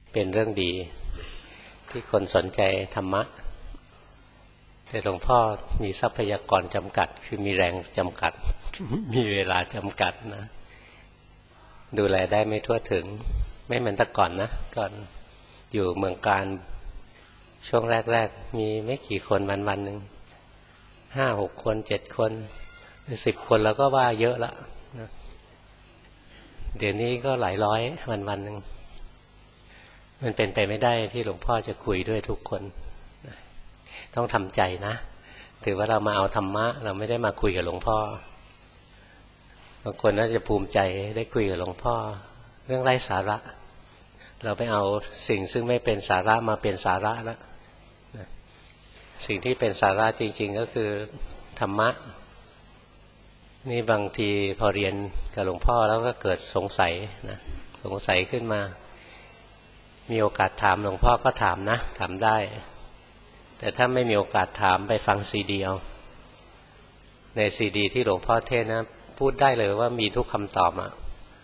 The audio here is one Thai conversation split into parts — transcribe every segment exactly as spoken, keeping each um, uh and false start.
เป็นเรื่องดีที่คนสนใจธรรมะแต่หลวงพ่อมีทรัพยากรจำกัดคือมีแรงจำกัด มีเวลาจำกัดนะดูแลได้ไม่ทั่วถึงไม่เหมือนแต่ก่อนนะก่อนอยู่เมืองการช่วงแรกๆมีไม่กี่คนวันวันหนึ่งห้าหกคนเจ็ดคนสิบคนแล้วก็ว่าเยอะละนะเดี๋ยวนี้ก็หลายร้อยวันวันหนึ่งมันเป็นไปไม่ได้ที่หลวงพ่อจะคุยด้วยทุกคนต้องทำใจนะถือว่าเรามาเอาธรรมะเราไม่ได้มาคุยกับหลวงพ่อบางคนน่าจะภูมิใจได้คุยกับหลวงพ่อเรื่องไร้สาระเราไปเอาสิ่งซึ่งไม่เป็นสาระมาเป็นสาระแล้วสิ่งที่เป็นสาระจริงๆก็คือธรรมะนี่บางทีพอเรียนกับหลวงพ่อแล้วก็เกิดสงสัยนะสงสัยขึ้นมามีโอกาสถามหลวงพ่อก็ถามนะถามได้แต่ถ้าไม่มีโอกาสถามไปฟังซีดีเอาในซีดีที่หลวงพ่อเทศนะพูดได้เลยว่ามีทุกคำตอบอ่ะ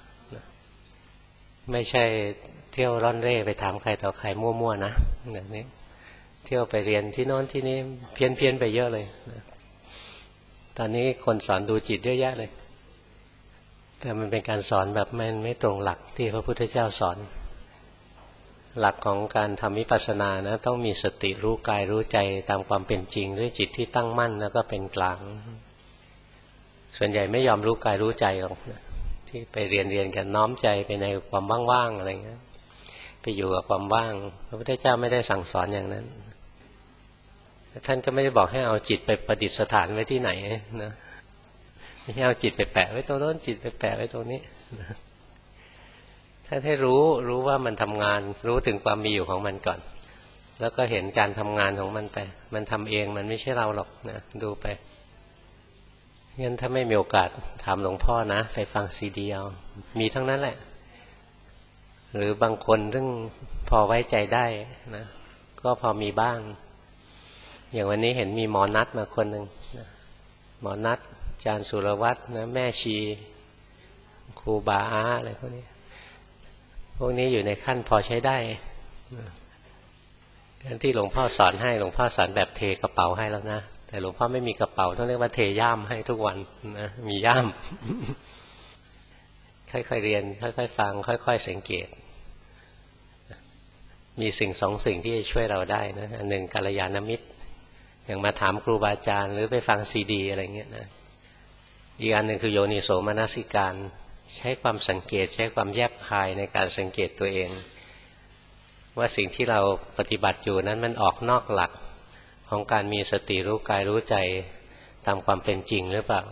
ไม่ใช่เที่ยวร่อนเร่ไปถามใครต่อใครมั่วๆนะแบบนี้เที่ยวไปเรียนที่โน้นที่นี้เพี้ยนเพี้ยนไปเยอะเลยตอนนี้คนสอนดูจิตเยอะแยะเลยแต่มันเป็นการสอนแบบไม่ไม่ตรงหลักที่พระพุทธเจ้าสอนหลักของการทำวิปัสสนานะต้องมีสติรู้กายรู้ใจตามความเป็นจริงด้วยจิตที่ตั้งมั่นแล้วก็เป็นกลางส่วนใหญ่ไม่ยอมรู้กายรู้ใจหรอกที่ไปเรียนเรียนกันน้อมใจไปในความว่างๆอะไรเงี้ยไปอยู่กับความว่างพระพุทธเจ้าไม่ได้สั่งสอนอย่างนั้นท่านก็ไม่ได้บอกให้เอาจิตไปประดิษฐานไว้ที่ไหนนะไม่ให้เอาจิตไปแปะไว้ตรงโน้นจิตไปแปะไว้ตรงนี้ท่านให้รู้รู้ว่ามันทำงานรู้ถึงความมีอยู่ของมันก่อนแล้วก็เห็นการทำงานของมันไปมันทำเองมันไม่ใช่เราหรอกนะดูไปงั้นถ้าไม่มีโอกาสถามหลวงพ่อนะไปฟังซีดีเอามีทั้งนั้นแหละหรือบางคนซึ่งพอไว้ใจได้นะก็พอมีบ้างอย่างวันนี้เห็นมีหมอนัดมาคนหนึ่งนะหมอนัดอาจารย์สุรวัตรนะแม่ชีครูบาอาอะไรพวกนี้พวกนี้อยู่ในขั้นพอใช้ได้นะที่หลวงพ่อสอนให้หลวงพ่อสอนแบบเทกระเป๋าให้แล้วนะแต่หลวงพ่อไม่มีกระเป๋าต้องเรียกว่าเทย่ามให้ทุกวันนะมีย่ามค่อยๆเรียนค่อยๆฟังค่อยๆสังเกตมีสิ่งสองสิ่งที่จะช่วยเราได้นะอันหนึ่งกัลยาณมิตรอย่างมาถามครูบาอาจารย์หรือไปฟังซีดีอะไรเงี้ยนะอีกอันหนึ่งคือโยนิโสมนสิการใช้ความสังเกตใช้ความแยบคายในการสังเกตตัวเองว่าสิ่งที่เราปฏิบัติอยู่นั้นมันออกนอกหลักของการมีสติรู้กายรู้ใจตามความเป็นจริงหรือเปล่า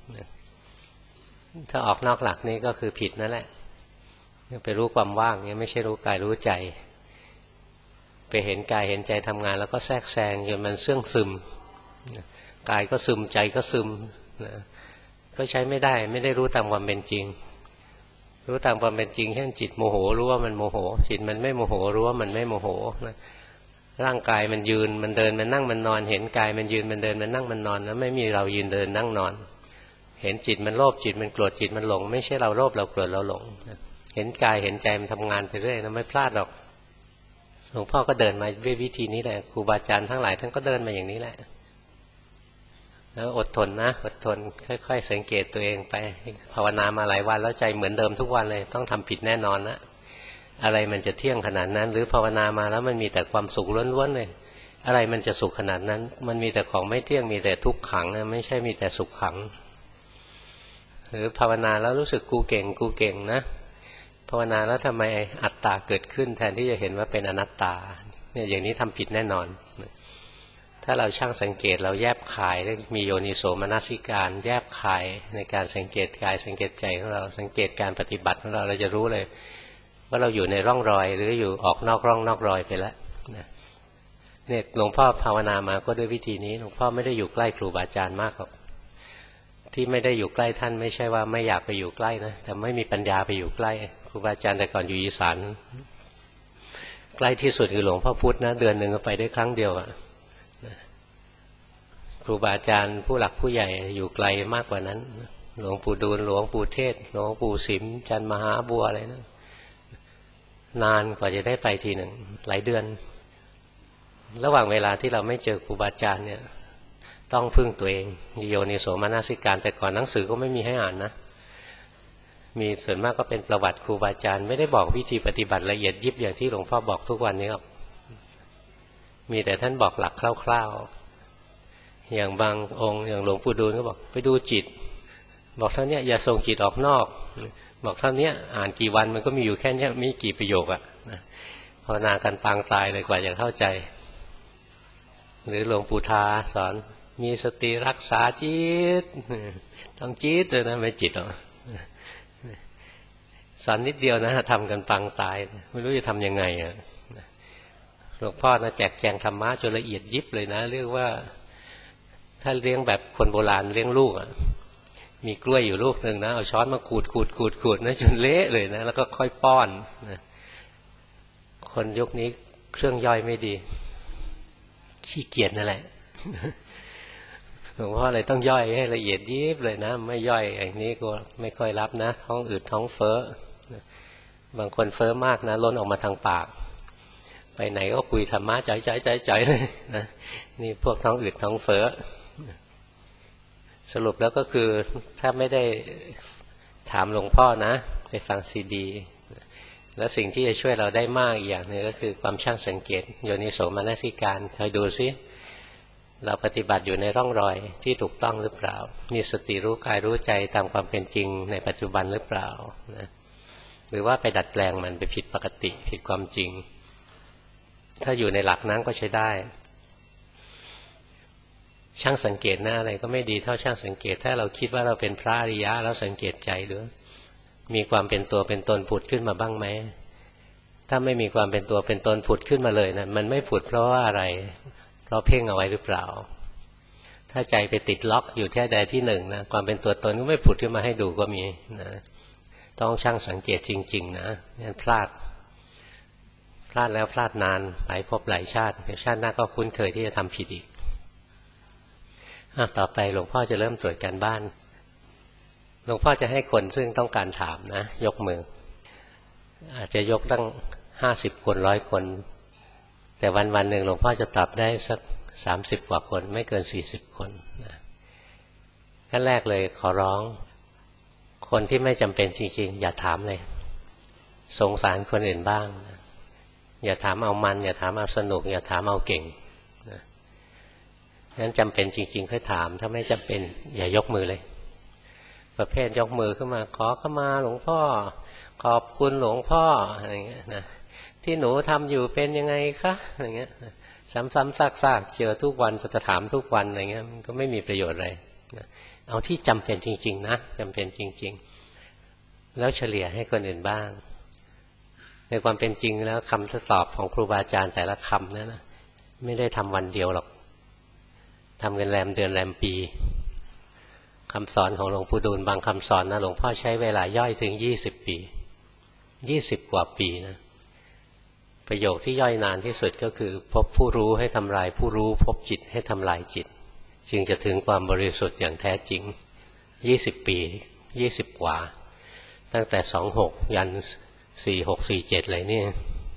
ถ้าออกนอกหลักนี้ก็คือผิดนั่นแหละไปรู้ความว่างเนี่ยไม่ใช่รู้กายรู้ใจไปเห็นกายเห็นใจทำงานแล้วก็แทรกแซงจนมันเสื่องซึมกายก็ซึมใจก็ซึมนะก็ใช้ไม่ได้ไม่ได้รู้ตามความเป็นจริงรู้ตามความเป็นจริงเช่นจิตโมโหรู้ว่ามันโมโหจิตมันไม่โมโหรู้ว่ามันไม่โมโหนะร่างกายมันยืนมันเดินมันนั่งมันนอนเห็นกายมันยืนมันเดินมันนั่งมันนอนแล้วไม่มีเรายืนเดินนั่งนอนเห็นจิตมันโลภจิตมันโกรธจิตมันหลงไม่ใช่เราโลภเราโกรธเราหลงเห็นกายเห็นใจมันทำงานไปเรื่อยนะไม่พลาดหรอกหลวงพ่อก็เดินมาด้วยวิธีนี้แหละครูบาอาจารย์ทั้งหลายท่านก็เดินมาอย่างนี้แหละแล้วอดทนนะอดทนค่อยๆสังเกตตัวเองไปภาวนามาหลายวันแล้วใจเหมือนเดิมทุกวันเลยต้องทำผิดแน่นอนนะอะไรมันจะเที่ยงขนาดนั้นหรือภาวนามาแล้วมันมีแต่ความสุขล้วนๆเลยอะไรมันจะสุขขนาดนั้นมันมีแต่ของไม่เที่ยงมีแต่ทุกขังนะไม่ใช่มีแต่สุขขังหรือภาวนาแล้วรู้สึกกูเก่งกูเก่งนะภาวนาแล้วทำไมอัตตาเกิดขึ้นแทนที่จะเห็นว่าเป็นอนัตตาเนี่ยอย่างนี้ทำผิดแน่นอนถ้าเราช่างสังเกตเราแยบคายมีโยนิโสมนสิการแยบคายในการสังเกตกายสังเกตใจของเราสังเกตการปฏิบัติของเราเราจะรู้เลยว่าเราอยู่ในร่องรอยหรืออยู่ออกนอกร่องนอกรอยไปแล้วเนี่ยหลวงพ่อภาวนามาก็ด้วยวิธีนี้หลวงพ่อไม่ได้อยู่ใกล้ครูบาอาจารย์มากหรอกที่ไม่ได้อยู่ใกล้ท่านไม่ใช่ว่าไม่อยากไปอยู่ใกล้นะแต่ไม่มีปัญญาไปอยู่ใกล้ครูบาอาจารย์แต่ก่อนอยู่อีสานใกล้ที่สุดคือหลวงพ่อพุธนะเดือนหนึ่งก็ไปได้ครั้งเดียวอะครูบาอาจารย์ผู้หลักผู้ใหญ่อยู่ไกลมากกว่านั้นหลวงปู่ดูลหลวงปู่เทศหลวงปู่สิมจันมหาบัวอะไรนะนานกว่าจะได้ไปทีหนึ่งหลายเดือนระหว่างเวลาที่เราไม่เจอครูบาอาจารย์เนี่ยต้องพึ่งตัวเองโยนิโสมนสิการแต่ก่อนหนังสือก็ไม่มีให้อ่านนะมีส่วนมากก็เป็นประวัติครูบาอาจารย์ไม่ได้บอกวิธีปฏิบัติละเอียดยิบอย่างที่หลวงพ่อบอกทุกวันนี้หรอกมีแต่ท่านบอกหลักคร่าวๆอย่างบางองค์อย่างหลวงปู่ดูลก็บอกไปดูจิตบอกเท่านี้อย่าส่งจิตออกนอกบอกเท่านี้อ่านกี่วันมันก็มีอยู่แค่นี้ไม่กี่ประโยคอะภาวนากันปางตายเลยกว่าจะเข้าใจหรือหลวงปู่ทาสอนมีสติรักษาจิตต้องจิตเลยนะไม่จิตหรอกสอนนิดเดียวนะทำกันปางตายไม่รู้จะทำยังไงอ่ะหลวงพ่อนะแจกแจงธรรมะจนละเอียดยิบเลยนะเรียกว่าถ้าเลี้ยงแบบคนโบราณเลี้ยงลูกอ่ะมีกล้วยอยู่ลูกหนึ่งนะเอาช้อนมาขูดขูดขูดขูดนะจนเละเลยนะแล้วก็ค่อยป้อนนะคนยุคนี้เครื่องย่อยไม่ดีขี้เกียจนั่นแหละหลวงพ่อเลยต้องย่อยให้ละเอียดยิบเลยนะไม่ย่อยอย่างนี้ก็ไม่ค่อยรับนะท้องอืดท้องเฟ้อบางคนเฟ้อมากนะล้นออกมาทางปากไปไหนก็คุยธรรมะจ่อยๆๆๆเลยนะนี่พวกท้องอืดท้องเฟ้อสรุปแล้วก็คือถ้าไม่ได้ถามหลวงพ่อนะไปฟังซีดีแล้วสิ่งที่จะช่วยเราได้มากอีกอย่างนึงก็คือความช่างสังเกตโยนิโสมนสิการคอยดูซิเราปฏิบัติอยู่ในร่องรอยที่ถูกต้องหรือเปล่ามีสติรู้กายรู้ใจตามความเป็นจริงในปัจจุบันหรือเปล่านะหรือว่าไปดัดแปลงมันไปผิดปกติผิดความจริงถ้าอยู่ในหลักนั้นก็ใช้ได้ช่างสังเกตหน้าอะไรก็ไม่ดีเท่าช่างสังเกตถ้าเราคิดว่าเราเป็นพระอริยะแล้วสังเกตใจดูมีความเป็นตัวเป็นตนผุดขึ้นมาบ้างไหมถ้าไม่มีความเป็นตัวเป็นตนผุดขึ้นมาเลยนะมันไม่ผุดเพราะว่าอะไรเพราะเพ่งเอาไว้หรือเปล่าถ้าใจไปติดล็อกอยู่แค่ใดที่หนึ่งนะความเป็นตัวตนก็ไม่ผุดขึ้นมาให้ดูก็มีนะต้องช่างสังเกตจริงๆนะงั้นพลาดพลาดแล้วพลาดนานหลายภพหลายชาติชาติหน้าก็คุ้นเคยที่จะทำผิดอีกต่อไปหลวงพ่อจะเริ่มตรวจการบ้านหลวงพ่อจะให้คนซึ่งต้องการถามนะยกมืออาจจะยกตั้งห้าสิบคนร้อยคนแต่วันวันหนึ่งหลวงพ่อจะตอบได้สักสามสิบกว่าคนไม่เกินสี่สิบคนนะขั้นแรกเลยขอร้องคนที่ไม่จำเป็นจริงๆอย่าถามเลยสงสารคนอื่นบ้างนะอย่าถามเอามันอย่าถามเอาสนุกอย่าถามเอาเก่งนะงั้นจำเป็นจริงๆค่อยถามถ้าไม่จำเป็นอย่ายกมือเลยประเภทยกมือขึ้นมาขอเข้ามาหลวงพ่อขอบคุณหลวงพ่ออะไรเงี้ยนะที่หนูทำอยู่เป็นยังไงคะอะไรเงี้ยซ้ำๆซากๆเจอทุกวันจะถามทุกวันอะไรเงี้ยมันก็ไม่มีประโยชน์อะไรเอาที่จำเป็นจริงๆนะจำเป็นจริงๆแล้วเฉลี่ยให้คนอื่นบ้างในความเป็นจริงแล้วคำตอบของครูบาอาจารย์แต่ละคำนั้นนะไม่ได้ทำวันเดียวหรอกทำกันแรมเดือนแรมปีคำสอนของหลวงปู่ดูลบางคำสอนนะหลวงพ่อใช้เวลาย่อยถึงยี่สิบปียี่สิบกว่าปีนะประโยคที่ย่อยนานที่สุดก็คือพบผู้รู้ให้ทำลายผู้รู้พบจิตให้ทำลายจิตจึงจะถึงความบริสุทธิ์อย่างแท้จริงยี่สิบปียี่สิบกว่าตั้งแต่สองหกยันสี่หกสี่เจ็ดเลยนี่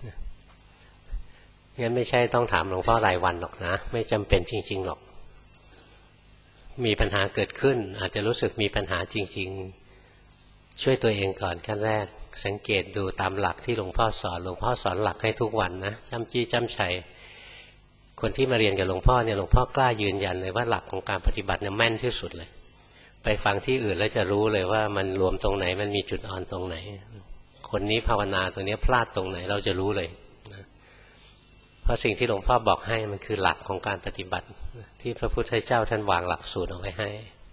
งั้นไม่ใช่ต้องถามหลวงพ่อรายวันหรอกนะไม่จำเป็นจริงๆหรอกมีปัญหาเกิดขึ้นอาจจะรู้สึกมีปัญหาจริงๆช่วยตัวเองก่อนขั้นแรกสังเกตดูตามหลักที่หลวงพ่อสอนหลวงพ่อสอนหลักให้ทุกวันนะจำจี้จำชัยคนที่มาเรียนกับหลวงพ่อเนี่ยหลวงพ่อกล้ายืนยันเลยว่าหลักของการปฏิบัติเนี่ยแม่นที่สุดเลยไปฟังที่อื่นแล้วจะรู้เลยว่ามันรวมตรงไหนมันมีจุดอ่อนตรงไหนคนนี้ภาวนาตรงนี้พลาดตรงไหนเราจะรู้เลยเพราะสิ่งที่หลวงพ่อบอกให้มันคือหลักของการปฏิบัติที่พระพุทธเจ้าท่านวางหลักสูตรเอาไว้ให้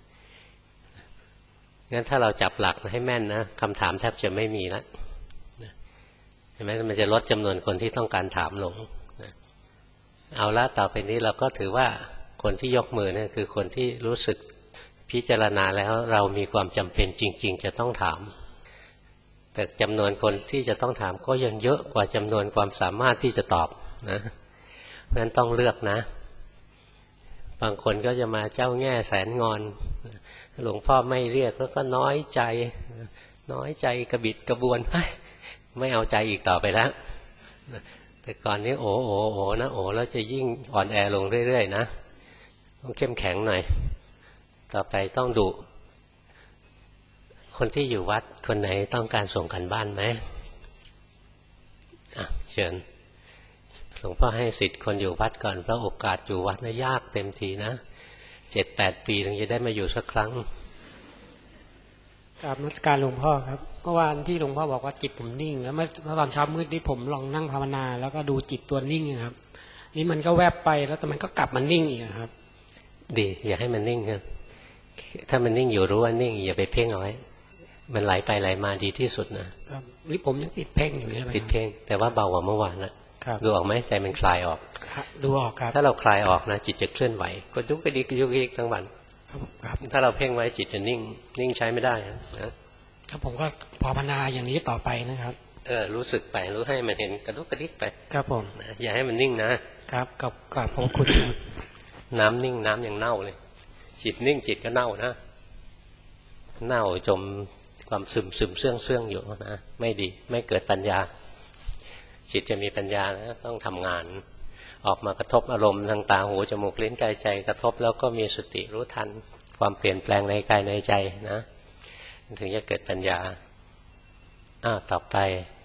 งั้นถ้าเราจับหลักให้แม่นนะคำถามแทบจะไม่มีแล้วเห็นไหมมันจะลดจำนวนคนที่ต้องการถามลงเอาละต่อไปนี้เราก็ถือว่าคนที่ยกมือเนี่ยคือคนที่รู้สึกพิจารณาแล้วเรามีความจำเป็นจริงๆจะต้องถามแต่จำนวนคนที่จะต้องถามก็ยังเยอะกว่าจำนวนความสามารถที่จะตอบนะเพราะฉะนั้นต้องเลือกนะบางคนก็จะมาเจ้าแง่แสนงอนหลวงพ่อไม่เรียกแล้วก็น้อยใจน้อยใจกระบิดกระบวนไม่เอาใจอีกต่อไปแล้วแต่ก่อนนี้โอ้โอ้โอ้นะโอ้แล้วจะยิ่งอ่อนแอลงเรื่อยๆนะต้องเข้มแข็งหน่อยต่อไปต้องดุคนที่อยู่วัดคนไหนต้องการส่งกันบ้านไหมอ่ะเชิญหลวงพ่อให้สิทธิ์คนอยู่วัดก่อนเพราะโอกาสอยู่วัดน่ะยากเต็มทีนะเจ็ดแปดปีถึงจะได้มาอยู่สักครั้งกราบนมัสการหลวงพ่อครับเมื่อวานที่หลวงพ่อบอกว่าจิตผมนิ่งแล้วเมื่อตอนเช้ามืดที่ผมลองนั่งภาวนาแล้วก็ดูจิตตัวนิ่งครับนี่มันก็แวบไปแล้วแต่มันก็กลับมานิ่งอีกครับดีอย่าให้มันนิ่งครับถ้ามันนิ่งอยู่รู้ว่านิ่งอย่าไปเพ่งเอาไว้มันไหลไปไหลมาดีที่สุดนะครับนี่ผมยังติดเพ่งอยู่ใช่ไหมติดเพ่งแต่ว่าเบากว่าเมื่อวานนะดูออกไหมใจมันคลายออกดูออกครับถ้าเราคลายออกนะจิตจะเคลื่อนไหวก็ยุกกระดิกยุกกระดิกทั้งวันถ้าเราเพ่งไว้จิตจะนิ่งนิ่งใช้ไม่ได้นะครับผมก็ภาวนาอย่างนี้ต่อไปนะครับเออรู้สึกไปรู้ให้มันเห็นกระดุกกระดิกไปครับผมอย่าให้มันนิ่งนะครับกับกับผมคุณน้ำนิ่งน้ำยังเน่าเลยจิตนิ่งจิตก็เน่านะเน่าจมความซึมซึมเสื่องเสื่องอยู่นะไม่ดีไม่เกิดปัญญาจิตจะมีปัญญานะต้องทำงานออกมากระทบอารมณ์ทางตาหูจมูกลิ้นกายใจกระทบแล้วก็มีสติรู้ทันความเปลี่ยนแปลงในกายในใจนะถึงจะเกิดปัญญาอ้าวต่อไป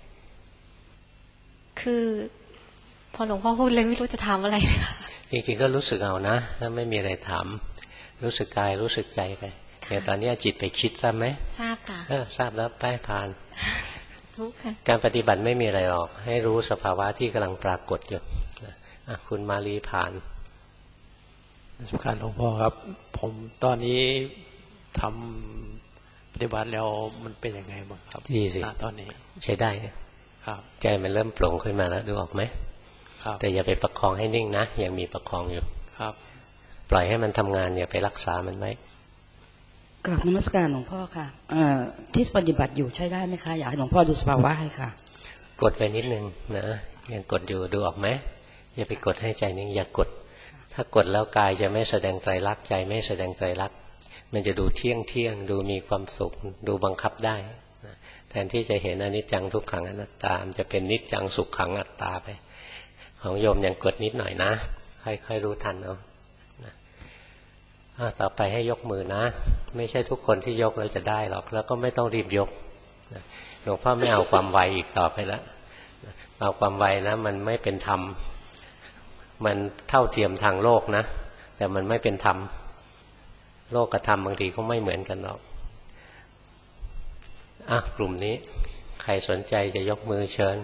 คือพอหลวงพ่อพูดเลยไม่รู้จะถามอะไรจริงๆก็รู้สึกเอานะถ้าไม่มีอะไรถามรู้สึกกายรู้สึกใจไปอย่างตอนนี้จิตไปคิดทราบไหมทราบค่ะเออทราบแล้วได้ผ่านทุกค่ะการปฏิบัติไม่มีอะไรหรอกให้รู้สภาวะที่กำลังปรากฏอยู่คุณมาลีผ่านสำคัญหลวงพ่อครับผมตอนนี้ทำปฏิบัติแล้วมันเป็นยังไงบ้างครับดีสิตอนนี้ใช้ได้ครับใจมันเริ่มโปร่งขึ้นมาแล้วดูออกไหมครับแต่อย่าไปประคองให้นิ่งนะยังมีประคองอยู่ครับปล่อยให้มันทำงานอย่าไปรักษามันไว้กราบนมัสการหลวงพ่อค่ะที่ปฏิบัติอยู่ใช้ได้ไหมคะอยากให้หลวงพ่อดูสภาวะให้ค่ะกดไปนิดนึงนะยังกดอยู่ดูออกไหมอย่าไปกดให้ใจนิ่งอย่ากดถ้ากดแล้วกายจะไม่แสดงไตรลักษณ์ใจไม่แสดงไตรลักษณ์มันจะดูเที่ยงเที่ยงดูมีความสุขดูบังคับได้แทนที่จะเห็นอนิจจังทุกขังอนัตตามันจะเป็นนิจจังสุขขังอัตตาไปของโยมยังกดนิดหน่อยนะค่อยๆรู้ทันเอาต่อไปให้ยกมือนะไม่ใช่ทุกคนที่ยกแล้วจะได้หรอกแล้วก็ไม่ต้องรีบยกหลวงพ่อไม่เอาความไวอีกต่อไปแล้วเอาความไวนะมันไม่เป็นธรรมมันเท่าเทียมทางโลกนะแต่มันไม่เป็นธรรมโลกกับธรรมบางทีก็ไม่เหมือนกันหรอกอ่ะกลุ่มนี้ใครสนใจจะยกมือเชิญ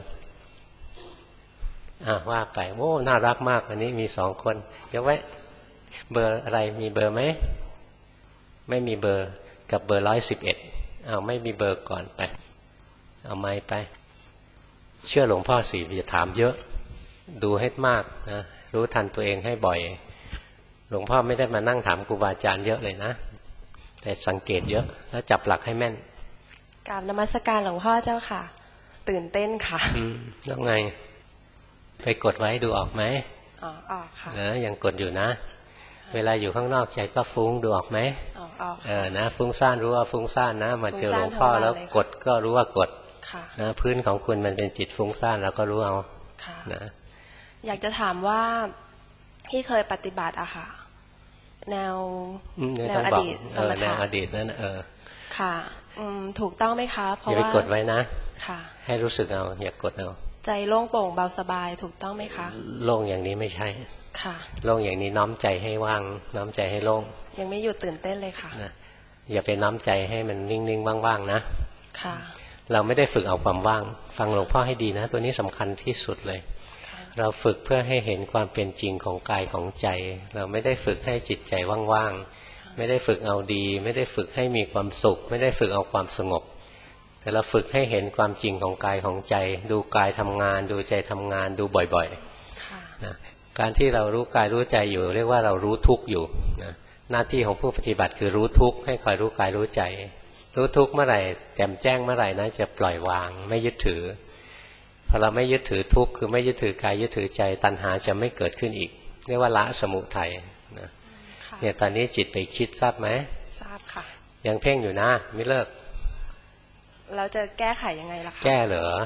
อ่ะว่าไปโอ้น่ารักมากอันนี้มีสองคนยกไว้เบอร์อะไรมีเบอร์ไหมไม่มีเบอร์กับเบอร์ร้อยสิบเอ็ดเอาไม่มีเบอร์ก่อนไปเอาไม้ไปเชื่อหลวงพ่อสิอย่าถามเยอะดูให้มากนะรู้ทันตัวเองให้บ่อยหลวงพ่อไม่ได้มานั่งถามครูบาอาจารย์เยอะเลยนะแต่สังเกตเยอะแล้วจับหลักให้แม่นกราบนมัสการหลวงพ่อเจ้าค่ะตื่นเต้นค่ะอืมแล้วไงไปกดไว้ดูออกไหมอ๋อออกค่ะเออยังกดอยู่นะเวลาอยู่ข้างนอกใจก็ฟุ้งดูออกไหมอ๋อออกเออนะฟุ้งซ่านรู้ว่าฟุ้งซ่านนะมาเจอหลวงพ่อแล้วกดก็รู้ว่ากดนะพื้นของคุณมันเป็นจิตฟุ้งซ่านแล้วก็รู้เอานะอยากจะถามว่าที่เคยปฏิบัติอะค่ะแนวแนวอดีตสมถะแนวอดีตนั่นเออค่ะถูกต้องไหมคะเพราะว่าอย่าไปกดไว้นะค่ะให้รู้สึกเอาอย่ากดเอาใจโล่งโปร่งเบาสบายถูกต้องไหมคะโล่งอย่างนี้ไม่ใช่ค่ะโล่งอย่างนี้น้อมใจให้ว่างน้อมใจให้โล่งยังไม่หยุดตื่นเต้นเลยค่ะนะอย่าไปน้อมใจให้มันนิ่งๆว่างๆนะค่ะเราไม่ได้ฝึกเอาความว่างฟังหลวงพ่อให้ดีนะตัวนี้สำคัญที่สุดเลยเราฝึกเพื่อให้เห็นความเป็นจริงของกายของใจเราไม่ได้ฝึกให้จิตใจว่างๆไม่ได้ฝึกเอาดีไม่ได้ฝึกให้มีความสุขไม่ได้ฝึกเอาความสงบแต่เราฝึกให้เห็นความจริงของกายของใจดูกายทำงานดูใจทำงานดูบ่อยๆนะการที่เรารู้กายรู้ใจอยู่เรียกว่าเรารู้ทุกข์อยู่นะหน้าที่ของผู้ปฏิบัติคือรู้ทุกข์ให้คอยรู้กายรู้ใจรู้ทุกข์เมื่อไหร่แจ่มแจ้งเมื่อไหร่นะจะปล่อยวางไม่ยึดถือพอเราไม่ยึดถือทุกข์คือไม่ยึดถือกายยึดถือใจตัณหาจะไม่เกิดขึ้นอีกเรียกว่าละสมุทัยนะเนี่ยตอนนี้จิตไปคิดทราบไหมทราบค่ะยังเพ่งอยู่นะไม่เลิกเราจะแก้ไขยังไงล่ะคะแก้เหรอ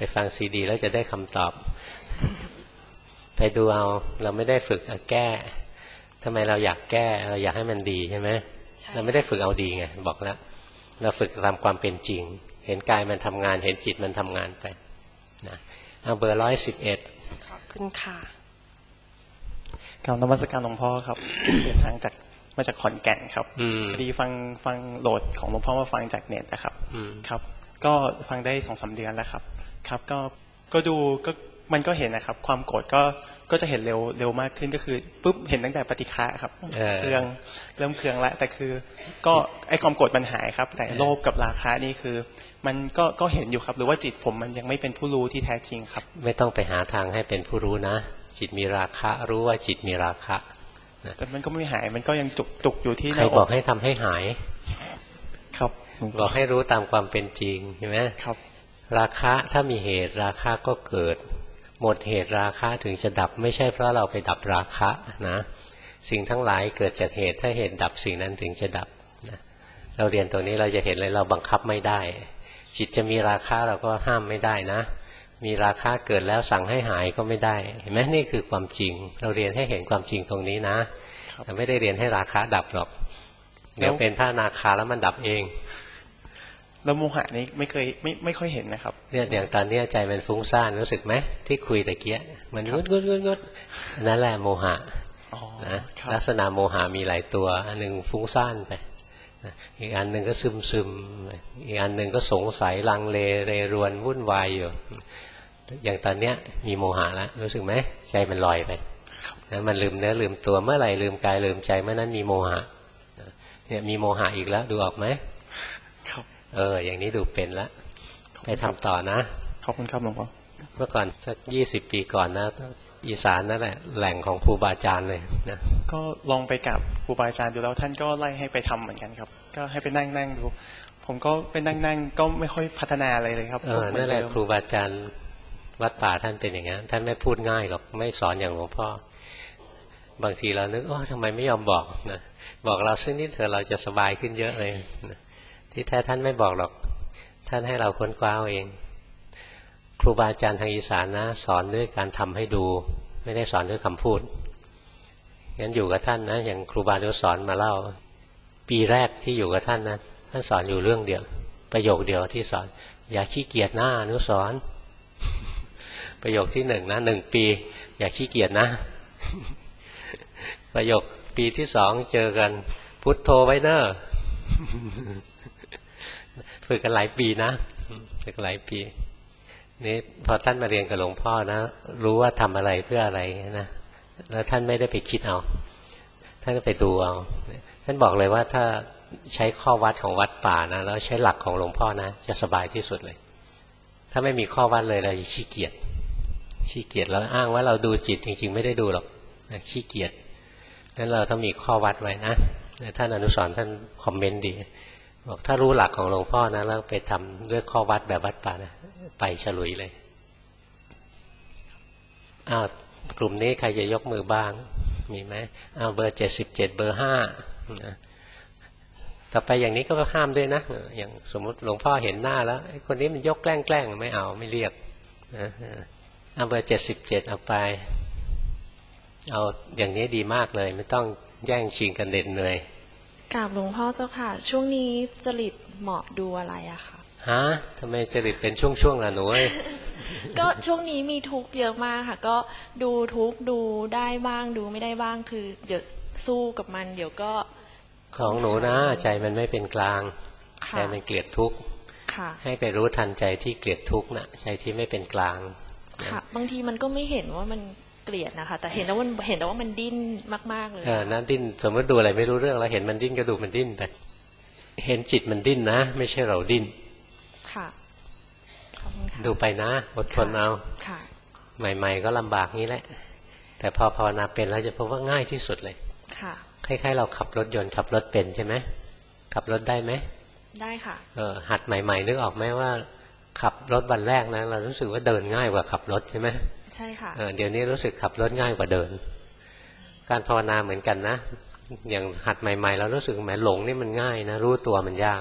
ฟังซีดีแล้วจะได้คำตอบไปดูเอาเราไม่ได้ฝึกแก้ทำไมเราอยากแก้เราอยากให้มันดีใช่ไหมเราไม่ได้ฝึกเอาดีไงบอกแล้วเราฝึกตามความเป็นจริงเห็นกายมันทำงานเห็นจิตมันทำงานไปนะเอาเบอร์ร้อยสิบเอ็ดขอบคุณค่ะกราบนมัสการหลวงพ่อครับ เดินทางจากมาจากขอนแก่นครับพอดีฟังฟังโหลดของหลวงพ่อมาฟังจากเน็ตนะครับครับก็ฟังได้สองสามเดือนแล้วครับครับก็ก็ดูก็มันก็เห็นนะครับความโกรธก็ก็จะเห็นเร็วเร็วมากขึ้นก็คือปุ๊บเห็นตั้งแต่ปฏิฆะครับเครื่องเริ่มเครื่องแล้วแต่คือก็ไอ้ความโกรธมันหายครับแต่โลภกับราคะนี่คือมันก็ก็เห็นอยู่ครับหรือว่าจิตผมมันยังไม่เป็นผู้รู้ที่แท้จริงครับไม่ต้องไปหาทางให้เป็นผู้รู้นะจิตมีราคะรู้ว่าจิตมีราคะแต่มันก็ไม่หายมันก็ยังจุกจุกอยู่ที่ใครบอกให้ทำให้หายครับบอกให้รู้ตามความเป็นจริงใช่ไหมครับราคะถ้ามีเหตุราคะก็เกิดหมดเหตุราคะถึงจะดับไม่ใช่เพราะเราไปดับราคะนะสิ่งทั้งหลายเกิดจากเหตุถ้าเหตุดับสิ่งนั้นถึงจะดับนะเราเรียนตรงนี้เราจะเห็นเลยเราบังคับไม่ได้จิตจะมีราคะเราก็ห้ามไม่ได้นะมีราคะเกิดแล้วสั่งให้หายก็ไม่ได้เห็นไหมนี่คือความจริงเราเรียนให้เห็นความจริงตรงนี้นะเราไม่ได้เรียนให้ราคะดับหรอกเดี๋ยวเป็นพระอนาคาแล้วมันดับเองแล้วโมหะนี้ไม่เคยไม่ไม่ค่อยเห็นนะครับเนี่ยอย่างตอนนี้ใจมันฟุ้งซ่านรู้สึกไหมที่คุยตะเกียะมันงุดงุดงุดงุดนั่นแหละโมหะนะลักษณะโมหะมีหลายตัวอันหนึ่งฟุ้งซ่านไปอีกอันหนึ่งก็ซึมซึมอีกอันหนึ่งก็สงสัยลังเลเรรวนวุ่นวายอยู่อย่างตอนเนี้ยมีโมหะแล้วรู้สึกไหมใจมันลอยไปนะมันลืมเนื้อลืมตัวเมื่อไหร่ลืมกายลืมใจเมื่อนั้นมีโมหะเนี่ยมีโมหะอีกแล้วดูออกไหมครับเอออย่างนี้ดูเป็นแล้วไปทำต่อนะขอบคุณครับหลวงพ่อเมื่อก่อนสักยี่สิบปีก่อนนะอีสานนั่นแหละแหล่งของครูบาอาจารย์เลยนะก็ลองไปกับครูบาอาจารย์ดูแล้วท่านก็ไล่ให้ไปทำเหมือนกันครับก็ให้ไปนั่งนั่งดูผมก็ไปนั่งนั่งก็ไม่ค่อยพัฒนาอะไรเลยครับเออนั่นแหละครูบาอาจารย์วัดป่าท่านเป็นอย่างนั้นท่านไม่พูดง่ายหรอกไม่สอนอย่างหลวงพ่อบางทีเรานึกโอ้ทำไมไม่ยอมบอกนะบอกเราสักนิดเถอะเราจะสบายขึ้นเยอะเลยนะที่แท้ท่านไม่บอกหรอกท่านให้เราค้นคว้าเองครูบาอาจารย์ทางอีสานนะสอนด้วยการทำให้ดูไม่ได้สอนด้วยคำพูดงั้นอยู่กับท่านนะอย่างครูบาอนุสรณ์มาเล่าปีแรกที่อยู่กับท่านนะท่านสอนอยู่เรื่องเดียวประโยคเดียวที่สอนอย่าขี้เกียจนะอนุสรณ์ประโยคที่หนึ่งนะหนึ่งปีอย่าขี้เกียจนะประโยคปีที่สองเจอกันพุทโธไว้เนอะฝึกกันหลายปีนะฝึกหลายปีนี่พอท่านมาเรียนกับหลวงพ่อนะรู้ว่าทำอะไรเพื่ออะไรนะแล้วท่านไม่ได้ไปคิดเอาท่านก็ไปดูเอาท่านบอกเลยว่าถ้าใช้ข้อวัดของวัดป่านะแล้วใช้หลักของหลวงพ่อนะจะสบายที่สุดเลยถ้าไม่มีข้อวัดเลยเราขี้เกียจขี้เกียจแล้วอ้างว่าเราดูจิตจริงๆไม่ได้ดูหรอกขี้เกียจนั้นเราต้องมีข้อวัดไว้นะท่านอนุสรณ์ท่านคอมเมนต์ดีบอกถ้ารู้หลักของหลวงพ่อนะแล้วไปทำด้วยข้อวัดแบบวัดป่านะไปฉลุยเลยอ้าวกลุ่มนี้ใครจะยกมือบ้างมีไหมอ้าวเบอร์เจ็ดสิบเจ็ดเบอร์ห้าต่อไปอย่างนี้ก็ห้ามด้วยนะอย่างสมมติหลวงพ่อเห็นหน้าแล้วไอ้คนนี้มันยกแกล้งแกล้งไม่เอาไม่เรียกเอาเบอร์เจ็ดสิบเจ็ดเอาไปเอาอย่างนี้ดีมากเลยไม่ต้องแย่งชิงกันเด็ดเหนื่อยกราบหลวงพ่อเจ้าค่ะช่วงนี้จริตเหมาะดูอะไรอะคะฮะทำไมจริตเป็นช่วงๆล่ะหนูเอ้ยก็ช่วงนี้มีทุกข์เยอะมากค่ะก็ดูทุกข์ดูได้บ้างดูไม่ได้บ้างคือเดี๋ยวสู้กับมันเดี๋ยวก็ของหนูนะใจมันไม่เป็นกลางใจมันเกลียดทุกข์ให้ไปรู้ทันใจที่เกลียดทุกข์นะใจที่ไม่เป็นกลางค่ะบางทีมันก็ไม่เห็นว่ามันเกลียดนะคะแต่เห็นแล้วมันเห็นแล้วว่ามันดิ้นมากๆเลยเออนั่นดิ้นสมมติดูอะไรไม่รู้เรื่องแล้วเห็นมันดิ้นก็ดูมันดิ้นไปเห็นจิตมันดิ้นนะไม่ใช่เราดิ้นค่ะดูไปนะอดทนเอาใหม่ๆก็ลำบากนี้แหละแต่พอภาวนาเป็นแล้วจะพบว่าง่ายที่สุดเลยค่ะคล้ายๆเราขับรถยนต์ขับรถเป็นใช่ไหมขับรถได้ไหมได้ค่ะเออหัดใหม่ๆนึกออกไหมว่าขับรถวันแรกนะเรารู้สึกว่าเดินง่ายกว่าขับรถใช่ไหมใช่ค่ะเดี๋ยวนี้รู้สึกขับรถง่ายกว่าเดินการภาวนาเหมือนกันนะอย่างหัดใหม่ๆเรารู้สึกแหมหลงนี่มันง่ายนะรู้ตัวมันยาก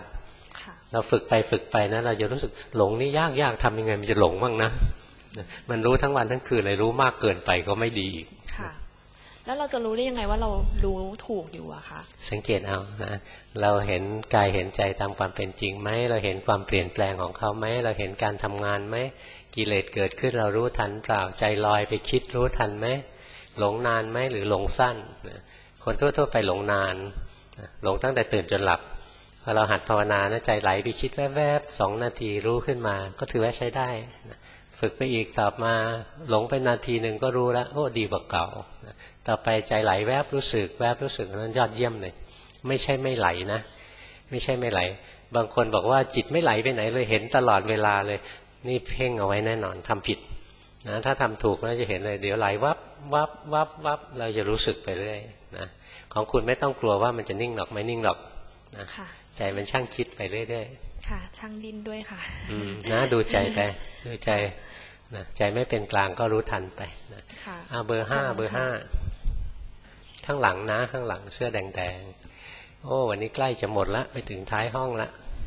เราฝึกไปฝึกไปนะเราจะรู้สึกหลงนี่ยากยากทำยังไงมันจะหลงบ้างนะมันรู้ทั้งวันทั้งคืนเลยรู้มากเกินไปก็ไม่ดีอีกค่ะแล้วเราจะรู้ได้ยังไงว่าเรารู้ถูกอยู่อะคะสังเกตเอานะเราเห็นกายเห็นใจตามความเป็นจริงไหมเราเห็นความเปลี่ยนแปลงของเขาไหมเราเห็นการทำงานไหมกิเลสเกิดขึ้นเรารู้ทันเปล่าใจลอยไปคิดรู้ทันไหมหลงนานไหมหรือหลงสั้นคนทั่วๆไปหลงนานหลงตั้งแต่ตื่นจนหลับพอเราหัดภาวนานะใจไหลไปคิดแวบๆสองนาทีรู้ขึ้นมาก็ถือว่าใช้ได้ฝึกไปอีกต่อมาหลงไปนาทีหนึ่งก็รู้แล้วโอ้ดีกว่าเก่าต่อไปใจไหลแวบรู้สึกแวบรู้สึกนั้นยอดเยี่ยมเลยไม่ใช่ไม่ไหลนะไม่ใช่ไม่ไหลบางคนบอกว่าจิตไม่ไหลไปไหนเลยเห็นตลอดเวลาเลยนี่เพ่งเอาไว้แน่นอนทำผิดนะถ้าทำถูกเราจะเห็นเลยเดี๋ยวไหลวับวับวับวับเราจะรู้สึกไปเรื่อยนะของคุณไม่ต้องกลัวว่ามันจะนิ่งหรอกไม่นิ่งหรอกนะใจมันช่างคิดไปเรื่อยๆค่ะช่างดิ้นด้วยค่ะอืมนะดูใจไปดูใจนะใจไม่เป็นกลางก็รู้ทันไปนะอ่าเบอร์ห้าเบอร์ห้าข้างหลังนะข้างหลังเสื้อแดงๆโอ้วันนี้ใกล้จะหมดละไปถึงท้ายห้องละ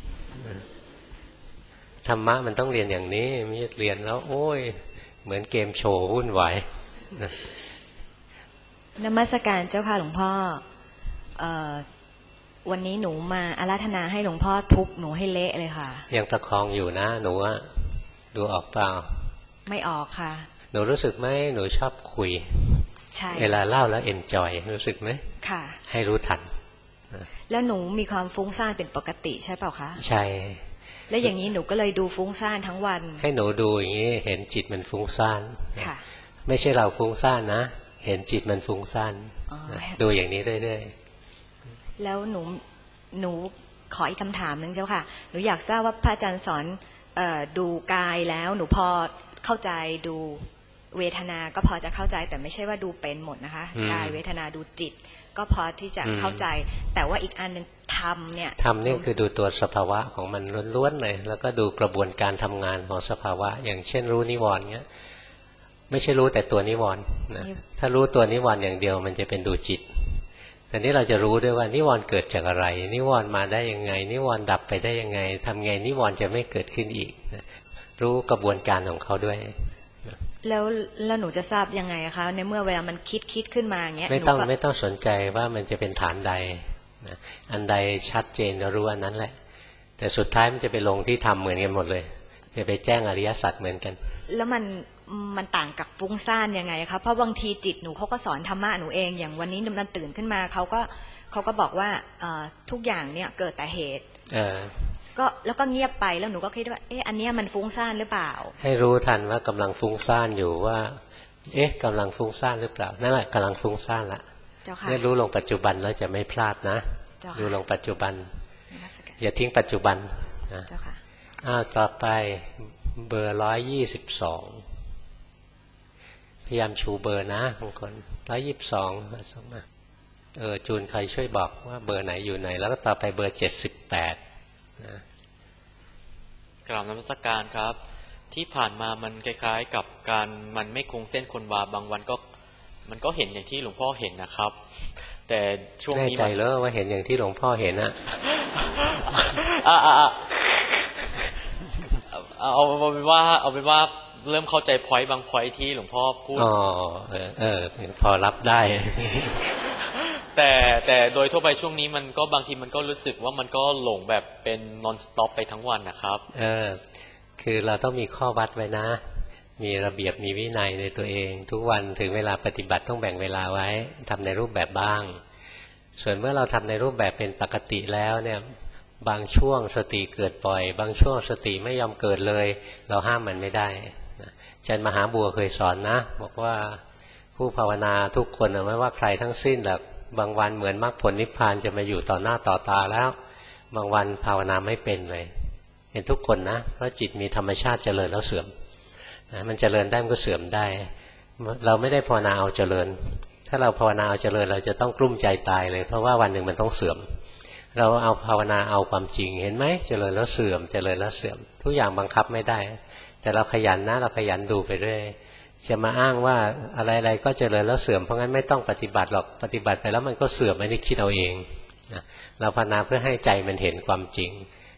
ธรรมะมันต้องเรียนอย่างนี้ไม่เรียนแล้วโอ้ยเหมือนเกมโชว์วุ่นวายนมัสการเจ้าค่ะหลวงพ่อเอ่อวันนี้หนูมาอาราธนาให้หลวงพ่อทุบหนูให้เละเลยค่ะยังประคองอยู่นะหนูอะดูออกเปล่าไม่ออกค่ะหนูรู้สึกไหมหนูชอบคุยใช่เวลาเล่าแล้วเอนจอยรู้สึกไหมค่ะให้รู้ทันแล้วหนูมีความฟุ้งซ่านเป็นปกติใช่เปล่าคะใช่แล้วอย่างนี้หนูก็เลยดูฟุ้งซ่านทั้งวันให้หนูดูอย่างนี้เห็นจิตมันฟุ้งซ่านค่ะไม่ใช่เราฟุ้งซ่านนะเห็นจิตมันฟุ้งซ่านดูอย่างนี้เรื่อยๆแล้วหนูหนูขออีกคำถามนึงเจ้าค่ะหนูอยากทราบว่าพระอาจารย์สอนเอ่อดูกายแล้วหนูพอเข้าใจดูเวทนาก็พอจะเข้าใจแต่ไม่ใช่ว่าดูเป็นหมดนะคะกายเวทนาดูจิตก็พอที่จะเข้าใจแต่ว่าอีกอันนึงธรรมเนี่ยธรรมนี่คือดูตัวสภาวะของมันล้วนๆเลยแล้วก็ดูกระบวนการทำงานของสภาวะอย่างเช่นรู้นิวรณ์เงี้ยไม่ใช่รู้แต่ตัวนิวรณ์นะถ้ารู้ตัวนิวรณ์อย่างเดียวมันจะเป็นดูจิตแต่นี้เราจะรู้ด้วยว่านิวรณ์เกิดจากอะไรนิวรณ์มาได้ยังไงนิวรณ์ดับไปได้ยังไงทำไงนิวรณ์จะไม่เกิดขึ้นอีกนะรู้กระบวนการของเขาด้วยแล้วแล้วหนูจะทราบยังไงคะในเมื่อเวลามันคิดคิดขึ้นมาอย่างเงี้ยไม่ต้องไม่ต้องสนใจว่ามันจะเป็นฐานใดนะอันใดชัดเจนเรารู้อันนั้นแหละแต่สุดท้ายมันจะไปลงที่ธรรมเหมือนกันหมดเลยจะไปแจ้งอริยสัจเหมือนกันแล้วมันมันต่างกับฟุ้งซ่านยังไงคะเพราะบางทีจิตหนูเขาก็สอนธรรมะหนูเองอย่างวันนี้มันตื่นขึ้นมาเขาก็เขาก็บอกว่าทุกอย่างเนี่ยเกิดแต่เหตุก็แล้วก็เงียบไปแล้วหนูก็คิดว่าเอ๊ะอันนี้มันฟุ้งซ่านหรือเปล่าให้รู้ทันว่ากำลังฟุ้งซ่านอยู่ว่าเอ๊ะกำลังฟุ้งซ่านหรือเปล่านั่นแหละกำลังฟุ้งซ่านละเนี่ยรู้ลงปัจจุบันแล้วจะไม่พลาดนะรู้ลงปัจจุบันอย่าทิ้งปัจจุบันนะอ้าวต่อไปเบอร์ร้อยยี่สิบสองพยายามชูเบอร์นะบางคนร้อยยี่สิบสองส่งมาเออจูนใครช่วยบอกว่าเบอร์ไหนอยู่ไหนแล้วก็ต่อไปเบอร์เจ็ดสิบแปดนะกราบนมัสการครับที่ผ่านมามันคล้ายๆกับการมันไม่คงเส้นคนวาบางวันก็มันก็เห็นอย่างที่หลวงพ่อเห็นนะครับแต่ช่วงนี้แน่ใจเลยว่าเห็นอย่างที่หลวงพ่อเห็นอะอ่าอ่าเอาเอาเป็นว่าเอาเป็นว่าเริ่มเข้าใจพอยต์บางพอยต์ที่หลวงพ่อพูดอ๋อเออเออพอรับได้แต่แต่โดยทั่วไปช่วงนี้มันก็บางทีมันก็รู้สึกว่ามันก็หลงแบบเป็น non stop ไปทั้งวันนะครับเออคือเราต้องมีข้อวัดไว้นะมีระเบียบมีวินัยในตัวเองทุกวันถึงเวลาปฏิบัติต้องแบ่งเวลาไว้ทำในรูปแบบบ้างส่วนเมื่อเราทำในรูปแบบเป็นปกติแล้วเนี่ยบางช่วงสติเกิดบ่อยบางช่วงสติไม่ยอมเกิดเลยเราห้ามมันไม่ได้อาจารย์มหาบัวเคยสอนนะบอกว่าผู้ภาวนาทุกคนไม่ว่าใครทั้งสิ้นแบบบางวันเหมือนมรรคผลนิพพานจะมาอยู่ต่อหน้าต่อตาแล้วบางวันภาวนาไม่เป็นเลยเห็นทุกคนนะเพราะจิตมีธรรมชาติเจริญแล้วเสื่อมนะมันเจริญได้มันก็เสื่อมได้เราไม่ได้ภาวนาเอาเจริญถ้าเราภาวนาเอาเจริญเราจะต้องกลุ้มใจตายเลยเพราะว่าวันหนึ่งมันต้องเสื่อมเราเอาภาวนาเอาความจริงเห็นไหมเจริญแล้วเสื่อมเจริญแล้วเสื่อมทุกอย่างบังคับไม่ได้แต่เราขยันนะเราขยันดูไปเรื่อยจะมาอ้างว่าอะไรๆก็เจริญแล้วเสื่อมเพราะงั้นไม่ต้องปฏิบัติหรอกปฏิบัติไปแล้วมันก็เสื่อมไม่ได้คิดเอาเองนะเราภาวนาเพื่อให้ใจมันเห็นความจริง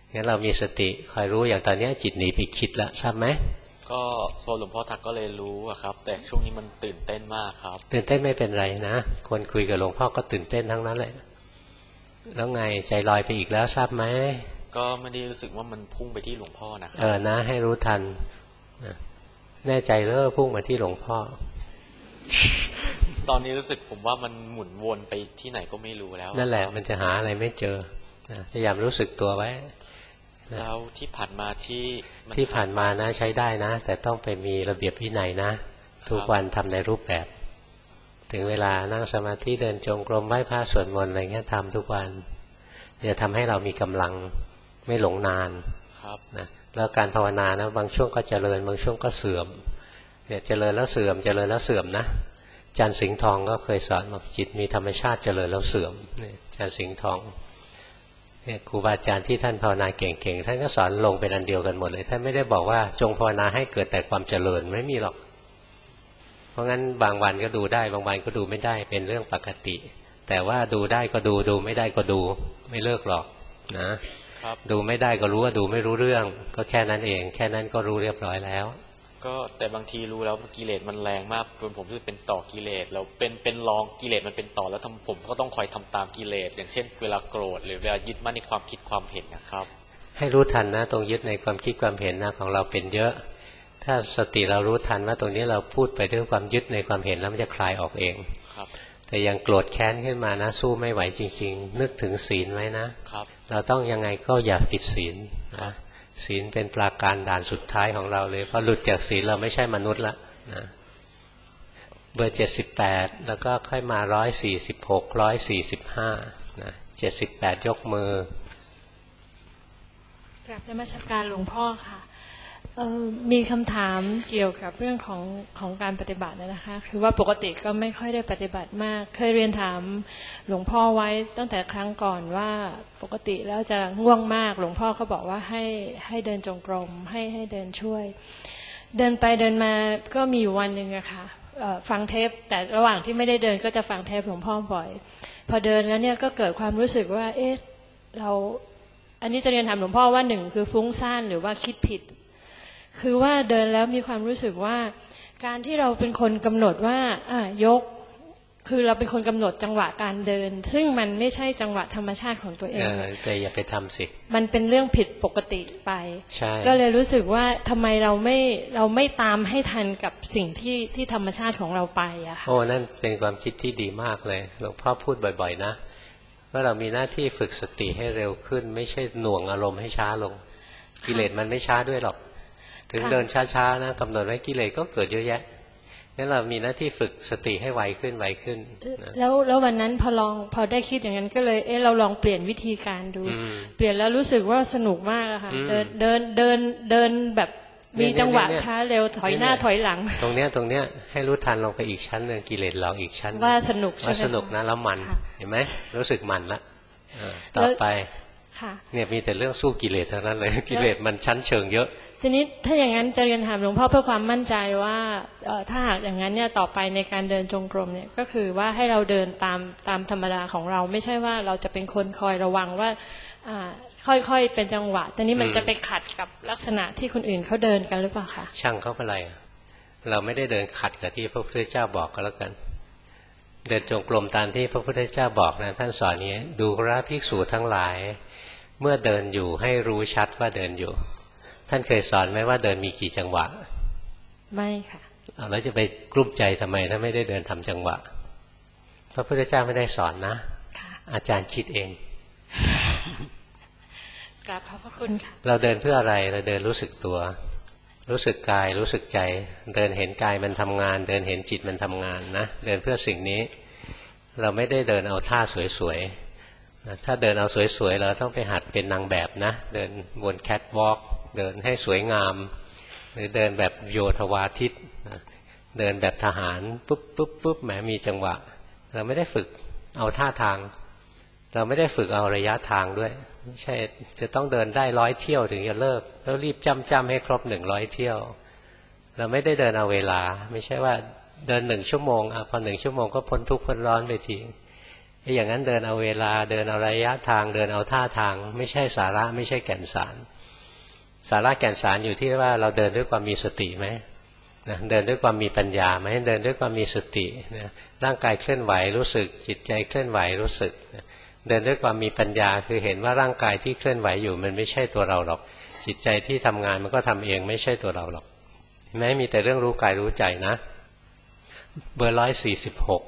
งั้นเรามีสติคอยรู้อย่างตอนนี้จิตหนีไปคิดแล้วทราบไหมก็พอหลวงพ่อทักก็เลยรู้อะครับแต่ช่วงนี้มันตื่นเต้นมากครับตื่นเต้นไม่เป็นไรนะคนคุยกับหลวงพ่อก็ตื่นเต้นทั้งนั้นเลยแล้วไงใจลอยไปอีกแล้วทราบไหมก็ไม่ได้รู้สึกว่ามันพุ่งไปที่หลวงพ่อนะครับเออนะให้รู้ทันแน่ใจเลิกพุ่งมาที่หลวงพ่อตอนนี้รู้สึกผมว่ามันหมุนวนไปที่ไหนก็ไม่รู้แล้วนั่นแหละมันจะหาอะไรไม่เจอพยายามรู้สึกตัวไว้แล้วที่ผ่านมาที่ที่ผ่านมานะใช้ได้นะแต่ต้องไปมีระเบียบวินัยนะทุกวันทำในรูปแบบถึงเวลานั่งสมาธิเดินจงกรมไหว้พระสวดมนต์อะไรเงี้ยทำทุกวันจะทำให้เรามีกำลังไม่หลงนานนะแล้วการภาวนานะบางช่วงก็เจริญบางช่วงก็เสื่อมเนี่ยเจริญแล้วเสื่อมเจริญแล้วเสื่อมนะอาจารย์สิงห์ทองก็เคยสอนบอกจิตมีธรรมชาติเจริญแล้วเสื่อมเนี่ยอาจารย์สิงห์ทองเนี่ยครูบาอาจารย์ที่ท่านภาวนาเก่งๆท่านก็สอนลงเป็นอันเดียวกันหมดเลยท่านไม่ได้บอกว่าจงภาวนาให้เกิดแต่ความเจริญไม่มีหรอกเพราะงั้นบางวันก็ดูได้บางวันก็ดูไม่ได้เป็นเรื่องปกติแต่ว่าดูได้ก็ดูดูไม่ได้ก็ดูไม่เลิกหรอกนะดูไม่ได้ก็รู้ว่าดูไม่รู้เรื่องก็แค่นั้นเองแค่นั้นก็รู้เรียบร้อยแล้วก็แต่บางทีรู้แล้วกิเลสมันแรงมากจนผมรู้สึกเป็นต่อกิเลสแล้วเป็นเป็นรองกิเลสมันเป็นต่อแล้วทำผมก็ต้องคอยทำตามกิเลสอย่างเช่นเวลาโกรธหรือเวลายึดมั่นในความคิดความเห็นนะครับให้รู้ทันนะตรงยึดในความคิดความเห็นนะของเราเป็นเยอะถ้าสติเรารู้ทันว่าตรงนี้เราพูดไปด้วยความยึดในความเห็นแล้วมันจะคลายออกเองครับแต่ยังโกรธแค้นขึ้นมานะสู้ไม่ไหวจริงๆนึกถึงศีลไว้นะครับเราต้องยังไงก็อย่าผิดศีลนะศีลเป็นปราการด่านสุดท้ายของเราเลยพอหลุดจากศีลเราไม่ใช่มนุษย์ละนะเบอร์เจ็ดสิบแปดแล้วก็ค่อยมาร้อยสี่สิบหกร้อยสี่สิบห้านะเจ็ดสิบแปดยกมือกราบนมัสการหลวงพ่อค่ะมีคำถามเกี่ยวกับเรื่องของของการปฏิบัตินะคะคือว่าปกติก็ไม่ค่อยได้ปฏิบัติมากเคยเรียนถามหลวงพ่อไว้ตั้งแต่ครั้งก่อนว่าปกติแล้วจะง่วงมากหลวงพ่อเขาบอกว่าให้ให้เดินจงกรมให้ให้เดินช่วยเดินไปเดินมาก็มีอยู่วันหนึ่งอะค่ะฟังเทปแต่ระหว่างที่ไม่ได้เดินก็จะฟังเทปหลวงพ่อบ่อยพอเดินแล้วเนี่ยก็เกิดความรู้สึกว่าเอ๊ะเราอันนี้จะเรียนถามหลวงพ่อว่าหนึ่งคือฟุ้งซ่านหรือว่าคิดผิดคือว่าเดินแล้วมีความรู้สึกว่าการที่เราเป็นคนกำหนดว่าอ่ะยกคือเราเป็นคนกำหนดจังหวะการเดินซึ่งมันไม่ใช่จังหวะธรรมชาติของตัวเองแต่อย่าไปทำสิมันเป็นเรื่องผิดปกติไปใช่ก็เลยรู้สึกว่าทำไมเราไม่เราไม่ตามให้ทันกับสิ่งที่ที่ธรรมชาติของเราไปอะค่ะโอ้นั่นเป็นความคิดที่ดีมากเลยหลวงพ่อพูดบ่อยๆนะว่าเรามีหน้าที่ฝึกสติให้เร็วขึ้นไม่ใช่หน่วงอารมณ์ให้ช้าลงกิเลสมันไม่ช้าด้วยหรอกถึงเดินช้าๆนะกำหนดไว้กิเลสก็เกิดเยอะแยะงั้นเรามีหน้าที่ฝึกสติให้ไวขึ้นไวขึ้นแล้วแล้ววันนั้นพอลองพอได้คิดอย่างนั้นก็เลยเออเราลองเปลี่ยนวิธีการดูเปลี่ยนแล้วรู้สึกว่าสนุกมากอะค่ะเดินเดินเดินเดินแบบมีจังหวะช้าเร็วถอยหน้าถอยหลังตรงเนี้ยตรงเนี้ยให้รู้ทันลงไปอีกชั้นนึงกิเลสเราอีกชั้นว่าสนุกว่าสนุกนะแล้วมันเห็นไหมรู้สึกมันละต่อไปเนี่ยมีแต่เรื่องสู้กิเลสทั้งนั้นเลยกิเลสมันชั้นเชิงเยอะทีนี้ถ้าอย่างนั้นจะเรียนถามหลวงพ่อเพื่อความมั่นใจว่าถ้าหากอย่างนั้นเนี่ยต่อไปในการเดินจงกรมเนี่ยก็คือว่าให้เราเดินตามตามธรรมดาของเราไม่ใช่ว่าเราจะเป็นคนคอยระวังว่าค่อยๆเป็นจังหวะแต่นี้มันจะไปขัดกับลักษณะที่คนอื่นเขาเดินกันหรือเปล่าคะช่างเขาเป็นไรเราไม่ได้เดินขัดกับที่พระพุทธเจ้าบอกก็แล้วกันเดินจงกรมตามที่พระพุทธเจ้าบอกนะท่านสอนนี้ดูพระภิกษุทั้งหลายเมื่อเดินอยู่ให้รู้ชัดว่าเดินอยู่ท่านเคยสอนไหมว่าเดินมีกี่จังหวะไม่ค่ะแล้วจะไปกลุ้มใจทำไมถ้าไม่ได้เดินทำจังหวะพระพุทธเจ้าไม่ได้สอนนะอาจารย์คิดเองกราบขอบพระคุณค่ะเราเดินเพื่ออะไรเราเดินรู้สึกตัวรู้สึกกายรู้สึกใจเดินเห็นกายมันทำงานเดินเห็นจิตมันทำงานนะเดินเพื่อสิ่งนี้เราไม่ได้เดินเอาท่าสวยๆถ้าเดินเอาสวยๆเราต้องไปหัดเป็นนางแบบนะเดินบนแคทวอล์กเดินให้สวยงามหรือเดินแบบโยธวาทิตเดินแบบทหารปุ๊บปุ๊บปุ๊บแหมมีจังหวะเราไม่ได้ฝึกเอาท่าทางเราไม่ได้ฝึกเอาระยะทางด้วยไม่ใช่จะต้องเดินได้ร้อยเที่ยวถึงจะเลิกแล้วรีบจำจำให้ครบหนึ่งร้อยเที่ยวเราไม่ได้เดินเอาเวลาไม่ใช่ว่าเดินหนึ่งชั่วโมงอ่ะพอหนึ่งชั่วโมงก็พ้นทุกข์พ้นร้อนไปทีอย่างนั้นเดินเอาเวลาเดินเอาระยะทางเดินเอาท่าทางไม่ใช่สาระไม่ใช่แก่นสารสาระแก่นสารอยู่ที่ว่าเราเดินด้วยความมีสติไหมนะเดินด้วยความมีปัญญาไหมเดินด้วยความมีสตินะร่างกายเคลื่อนไหวรู้สึกจิตใจเคลื่อนไหวรู้สึกนะเดินด้วยความมีปัญญาคือเห็นว่าร่างกายที่เคลื่อนไหวอยู่มันไม่ใช่ตัวเราหรอกจิตใจที่ทำงานมันก็ทำเองไม่ใช่ตัวเราหรอกแม้มีแต่เรื่องรู้กายรู้ใจนะเบอร์ร้อยสี่สิบหก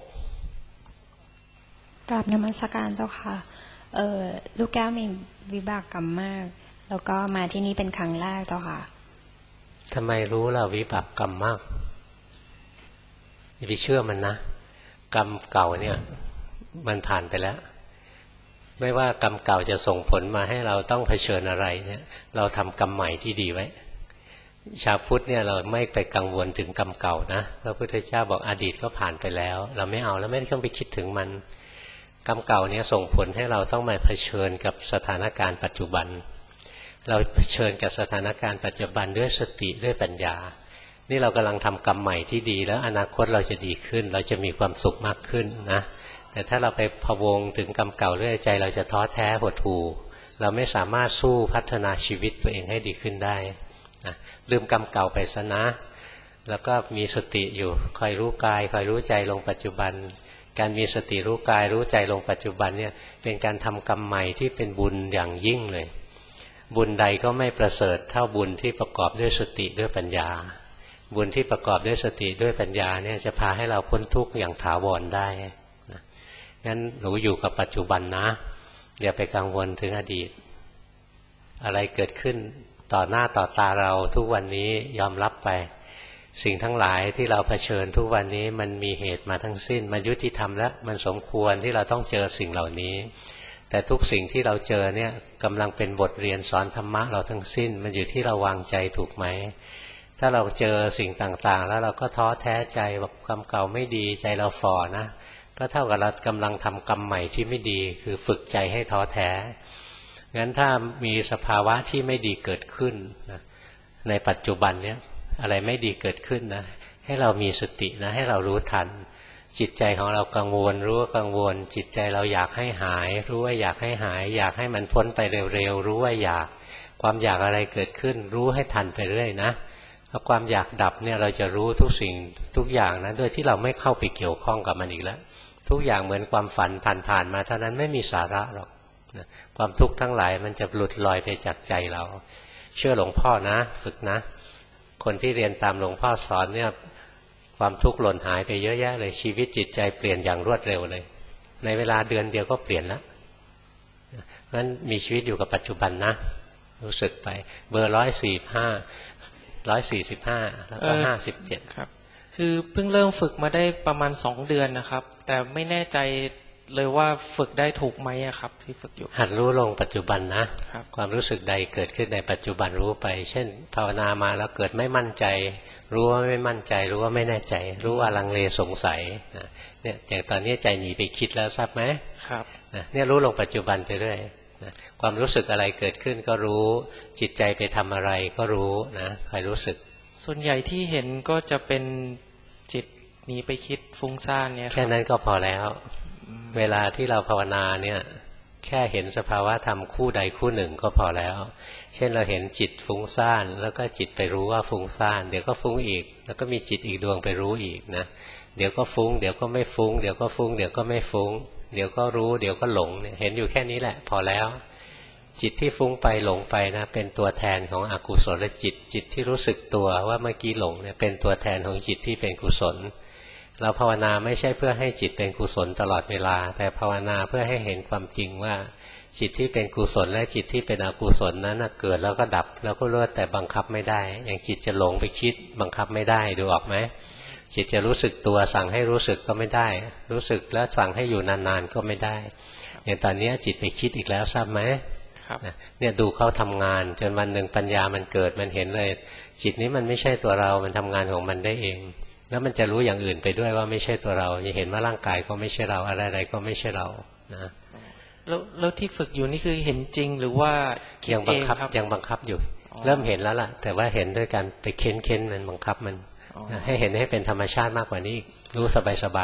กราบนมัสการเจ้าค่ะเออลูกแก้วมีวิบากกรรมมากแล้วก็มาที่นี่เป็นครั้งแรกเจ้าค่ะทำไมรู้ล่ะวิบากกรรมมากอย่าไปเชื่อมันนะกรรมเก่าเนี่ยมันผ่านไปแล้วไม่ว่ากรรมเก่าจะส่งผลมาให้เราต้องเผชิญอะไรเนี่ยเราทำกรรมใหม่ที่ดีไว้ชาวพุทธเนี่ยเราไม่ไปกังวลถึงกรรมเก่านะพระพุทธเจ้าบอกอดีตก็ผ่านไปแล้วเราไม่เอาแล้วไม่ต้องไปคิดถึงมันกรรมเก่าเนี่ยส่งผลให้เราต้องมาเผชิญกับสถานการณ์ปัจจุบันเราเผชิญกับสถานการณ์ปัจจุบันด้วยสติด้วยปัญญานี่เรากำลังทำกรรมใหม่ที่ดีแล้วอนาคตเราจะดีขึ้นเราจะมีความสุขมากขึ้นนะแต่ถ้าเราไปพะวงถึงกรรมเก่าเรื่อยใจเราจะท้อแท้หดหู่เราไม่สามารถสู้พัฒนาชีวิตตัวเองให้ดีขึ้นได้นะลืมกรรมเก่าไปซะนะแล้วก็มีสติอยู่คอยรู้กายคอยรู้ใจลงปัจจุบันการมีสติรู้กายรู้ใจลงปัจจุบันเนี่ยเป็นการทำกรรมใหม่ที่เป็นบุญอย่างยิ่งเลยบุญใดก็ไม่ประเสริฐเท่าบุญที่ประกอบด้วยสติด้วยปัญญาบุญที่ประกอบด้วยสติด้วยปัญญาเนี่ยจะพาให้เราพ้นทุกข์อย่างถาวรได้นะงั้นหนูอยู่กับปัจจุบันนะอย่าไปกังวลถึงอดีตอะไรเกิดขึ้นต่อหน้าต่อตาเราทุกวันนี้ยอมรับไปสิ่งทั้งหลายที่เราเผชิญทุกวันนี้มันมีเหตุมาทั้งสิ้นมันยุติธรรมและมันสมควรที่เราต้องเจอสิ่งเหล่านี้แต่ทุกสิ่งที่เราเจอเนี่ยกำลังเป็นบทเรียนสอนธรรมะเราทั้งสิ้นมันอยู่ที่เราวางใจถูกไหมถ้าเราเจอสิ่งต่างๆแล้วเราก็ท้อแท้ใจแบบกรรมเก่าไม่ดีใจเราฝ่อนะก็เท่ากับเรากำลังทำกรรมใหม่ที่ไม่ดีคือฝึกใจให้ท้อแท้งั้นถ้ามีสภาวะที่ไม่ดีเกิดขึ้นนะในปัจจุบันเนี้ยอะไรไม่ดีเกิดขึ้นนะให้เรามีสตินะให้เรารู้ทันจิตใจของเรากังวลรู้ว่ากังวลจิตใจเราอยากให้หายรู้ว่าอยากให้หายอยากให้มันพ้นไปเร็วๆรู้ว่าอยากความอยากอะไรเกิดขึ้นรู้ให้ทันไปเรื่อยนะพอความอยากดับเนี่ยเราจะรู้ทุกสิ่งทุกอย่างนะโดยที่เราไม่เข้าไปเกี่ยวข้องกับมันอีกแล้วทุกอย่างเหมือนความฝันผ่านๆมาเท่านั้นไม่มีสาระหรอกนะความทุกข์ทั้งหลายมันจะหลุดลอยไปจากใจเราเชื่อหลวงพ่อนะฝึกนะคนที่เรียนตามหลวงพ่อสอนเนี่ยความทุกข์หล่นหายไปเยอะแยะเลยชีวิตจิตใจเปลี่ยนอย่างรวดเร็วเลยในเวลาเดือนเดียวก็เปลี่ยนแล้วเพราะฉะนั้นมีชีวิตอยู่กับปัจจุบันนะรู้สึกไปเบอร์ร้อยสี่ห้าร้อยสี่สิบห้าแล้วก็ห้าสิบเจ็ดครับคือเพิ่งเริ่มฝึกมาได้ประมาณสองเดือนนะครับแต่ไม่แน่ใจเลยว่าฝึกได้ถูกไหมครับที่ฝึกอยู่หัดรู้ลงปัจจุบันนะความรู้สึกใดเกิดขึ้นในปัจจุบันรู้ไปเช่นภาวนามาแล้วเกิดไม่มั่นใจรู้ว่าไม่มั่นใจรู้ว่าไม่แน่ใจรู้ว่าลังเลสงสัยเนี่ยอย่างตอนนี้ใจหนีไปคิดแล้วทราบไหมครับเนี่ยรู้ลงปัจจุบันไปเรื่อยความรู้สึกอะไรเกิดขึ้นก็รู้จิตใจไปทำอะไรก็รู้นะคอยรู้สึกส่วนใหญ่ที่เห็นก็จะเป็นจิตหนีไปคิดฟุ้งซ่านเนี่ยแค่นั้นก็พอแล้วเวลาที่เราภาวนาเนี่ยแค่เห็นสภาวะธรรมคู่ใดคู่หนึ่งก็พอแล้วเช่นเราเห็นจิตฟุ้งซ่านแล้วก็จิตไปรู้ว่าฟุ้งซ่านเดี๋ยวก็ฟุ้งอีกแล้วก็มีจิตอีกดวงไปรู้อีกนะเดี๋ยวก็ฟุ้งเดี๋ยวก็ไม่ฟุ้งเดี๋ยวก็ฟุ้งเดี๋ยวก็ไม่ฟุ้งเดี๋ยวก็รู้เดี๋ยวก็หลงเนี่ยเห็นอยู่แค่นี้แหละพอแล้วจิตที่ฟุ้งไปหลงไปนะเป็นตัวแทนของอกุศลจิตจิตที่รู้สึกตัวว่าเมื่อกี้หลงเนี่ยเป็นตัวแทนของจิตที่เป็นกุศลเราภาวนาไม่ใช่เพื่อให้จิตเป็นกุศลตลอดเวลาแต่ภาวนาเพื่อให้เห็นความจริงว่าจิตที่เป็นกุศลและจิตที่เป็นอกุศลนั้นเกิดแล้วก็ดับแล้วก็เลิกแต่บังคับไม่ได้อย่างจิตจะหลงไปคิดบังคับไม่ได้ดูออกไหมจิตจะรู้สึกตัวสั่งให้รู้สึกก็ไม่ได้รู้สึกแล้วสั่งให้อยู่นานๆก็ไม่ได้อย่างตอนนี้จิตไปคิดอีกแล้วทราบไหมเนี่ยดูเขาทำงานจนวันหนึ่งปัญญามันเกิดมันเห็นเลยจิตนี้มันไม่ใช่ตัวเรามันทำงานของมันได้เองแล้วมันจะรู้อย่างอื่นไปด้วยว่าไม่ใช่ตัวเราจะเห็นว่าร่างกายก็ไม่ใช่เราอะไรๆก็ไม่ใช่เรานะแล้วแล้วที่ฝึกอยู่นี่คือเห็นจริงหรือว่ายังบังคับยังบังคับอยู่เริ่มเห็นแล้วล่ะแต่ว่าเห็นด้วยการไปเค้นเค้นมันบังคับมันให้เห็นให้เป็นธรรมชาติมากกว่านี้รู้สบาย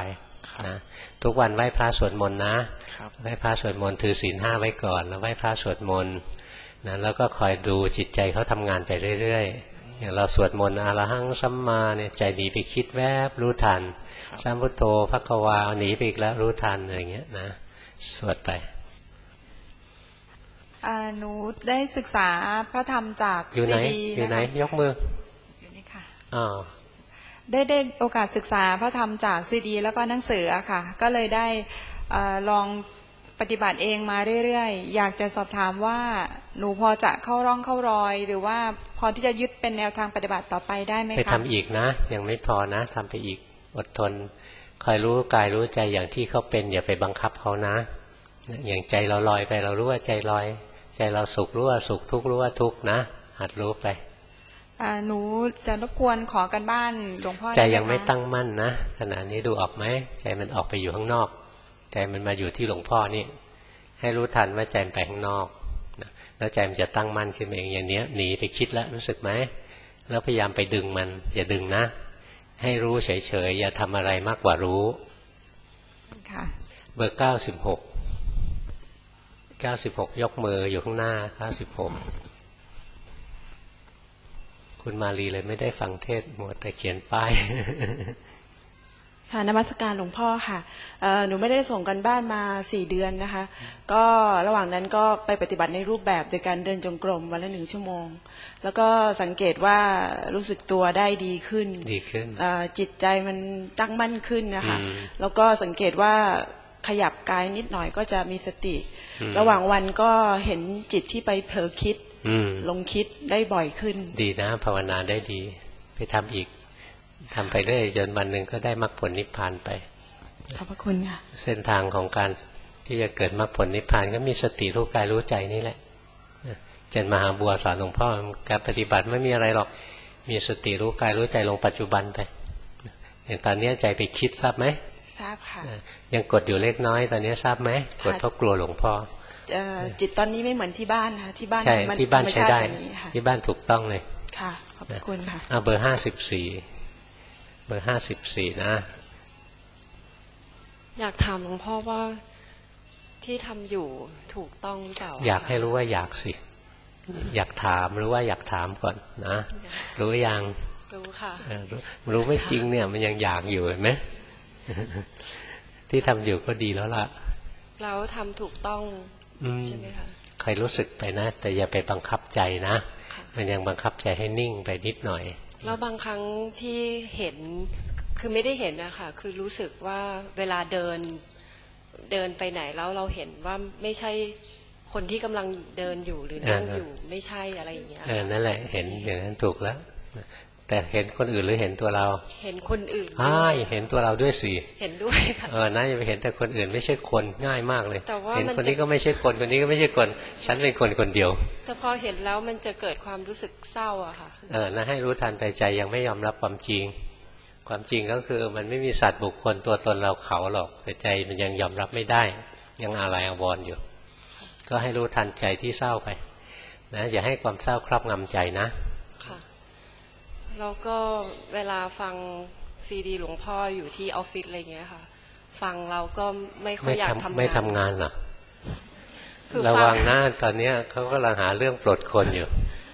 นะทุกวันไหว้พระสวดมนต์นะไหว้พระสวดมนต์ถือศีลห้าไว้ก่อนแล้วไหว้พระสวดมนต์นะแล้วก็คอยดูจิตใจเขาทำงานไปเรื่อยๆอย่างเราสวดมนต์อรหังสัมมาเนี่ยใจหนีไปคิดแวบรู้ทันสัมพุทโธภควาหนีไปอีกแล้วรู้ทันอะไรเงี้ยนะสวดไปหนูได้ศึกษาพระธรรมจากซีดีอยู่ไหนยกมืออยู่นี่ค่ะอ๋อได้ได้โอกาสศึกษาพระธรรมจากซีดีแล้วก็หนังสือค่ะก็เลยได้ลองปฏิบัติเองมาเรื่อยๆอยากจะสอบถามว่าหนูพอจะเข้าร่องเข้ารอยหรือว่าพอที่จะยึดเป็นแนวทางปฏิบัติต่อไปได้ไหมคะไปทำอีกนะยังไม่พอนะทำไปอีกอดทนคอยรู้กายรู้ใจอย่างที่เขาเป็นอย่าไปบังคับเขานะอย่างใจเราลอยไปเรารู้ว่าใจลอยใจเราสุขรู้ว่าสุขทุกข์รู้ว่าทุกข์นะหัดรู้ไปหนูจะรบกวนขอกันบ้านหลวงพ่อใจยังไม่ตั้งมั่นนะขณะนี้ดูออกไหมใจมันออกไปอยู่ข้างนอกใจมันมาอยู่ที่หลวงพ่อนี่ให้รู้ทันว่าใจมันไปข้างนอกแล้วใจมันจะตั้งมั่นขึ้นเองอย่างนี้หนีไปคิดแล้วรู้สึกไหมแล้วพยายามไปดึงมันอย่าดึงนะให้รู้เฉยๆอย่าทำอะไรมากกว่ารู้ค่ะเบอร์เก้าสิบหกเก้าสิบหกยกมืออยู่ข้างหน้าเก้าสิบหกคุณมาลีเลยไม่ได้ฟังเทศมัวแต่เขียนป้ายค่ะนมัสการหลวงพ่อค่ะหนูไม่ได้ส่งกันบ้านมาสี่เดือนนะคะก็ระหว่างนั้นก็ไปปฏิบัติในรูปแบบโดยการเดินจงกรมวันละหนึ่งชั่วโมงแล้วก็สังเกตว่ารู้สึกตัวได้ดีขึ้นดีขึ้นจิตใจมันตั้งมั่นขึ้นนะคะแล้วก็สังเกตว่าขยับกายนิดหน่อยก็จะมีสติระหว่างวันก็เห็นจิตที่ไปเผลอคิดลงคิดได้บ่อยขึ้นดีนะภาวนาได้ดีไปทำอีกทำไปเรื่อยจนวันหนึ่งก็ได้มรรคผลนิพพานไปขอบพระคุณค่ะเส้นทางของการที่จะเกิดมรรคผลนิพพานก็มีสติรู้กายรู้ใจนี่แหละเจนมหาบัวสอนหลวงพ่อการปฏิบัติไม่มีอะไรหรอกมีสติรู้กายรู้ใจลงปัจจุบันไปอย่างตอนนี้ใจไปคิดทราบไหมทราบค่ะยังกดอยู่เล็กน้อยตอนนี้ทราบไหมกดเพราะกลัวหลวงพ่อจิตตอนนี้ไม่เหมือนที่บ้านค่ะที่บ้านใช่ที่บ้านใช้ได้ที่บ้านถูกต้องเลยค่ะขอบคุณค่ะเอาเบอร์ห้าสิบสี่เบอร์ห้าสิบสี่นะอยากถามหลวงพ่อว่าที่ทำอยู่ถูกต้องหรือเปล่าอยากให้รู้ว่าอยากสิอยากถามรู้ว่าอยากถามก่อนนะรู้ยังรู้ค่ะรู้ไม่จริงเนี่ยมันยังอยากอยู่เห็นไหมที่ทำอยู่ก็ดีแล้วล่ะแล้วทำถูกต้องใช่ไหมคะใครรู้สึกไปนะแต่อย่าไปบังคับใจนะมันยังบังคับใจให้นิ่งไปนิดหน่อยแล้วบางครั้งที่เห็นคือไม่ได้เห็นนะคะคือรู้สึกว่าเวลาเดินเดินไปไหนแล้วเราเห็นว่าไม่ใช่คนที่กำลังเดินอยู่หรือนั่งอยู่ไม่ใช่อะไรอย่างเงี้ยเออนั่นแหละเห็นอย่างนั้นถูกแล้วแต่เห็นคนอื่นหรือเห็นตัวเราเห็นคนอื่นอ่าเห็นตัวเราด้วยสิเห็นด้วยค่ะเออน่าจะไปเห็นแต่คนอื่นไม่ใช่คนง่ายมากเลยเห็นคนนี้ก็ไม่ใช่คนคนนี้ก็ไม่ใช่คนฉันเป็นคนคนเดียวแต่พอเห็นแล้วมันจะเกิดความรู้สึกเศร้าอะค่ะเออน่าให้รู้ทันไปใจยังไม่ยอมรับความจริงความจริงก็คือมันไม่มีสัตว์บุคคลตัวตนเราเขาหรอกแต่ใจมันยังยอมรับไม่ได้ยังอะไรอาวรอยู่ก็ให้รู้ทันใจที่เศร้าไปนะอย่าให้ความเศร้าครอบงำใจนะแล้วก็เวลาฟังซีดีหลวงพ่ออยู่ที่ออฟฟิศอะไรเงี้ยค่ะฟังเราก็ไม่ค่อยอยากทำงานไม่ทำงานหรอระวังหน้าตอนนี้เขากำลังหาเรื่องปลดคนอยู่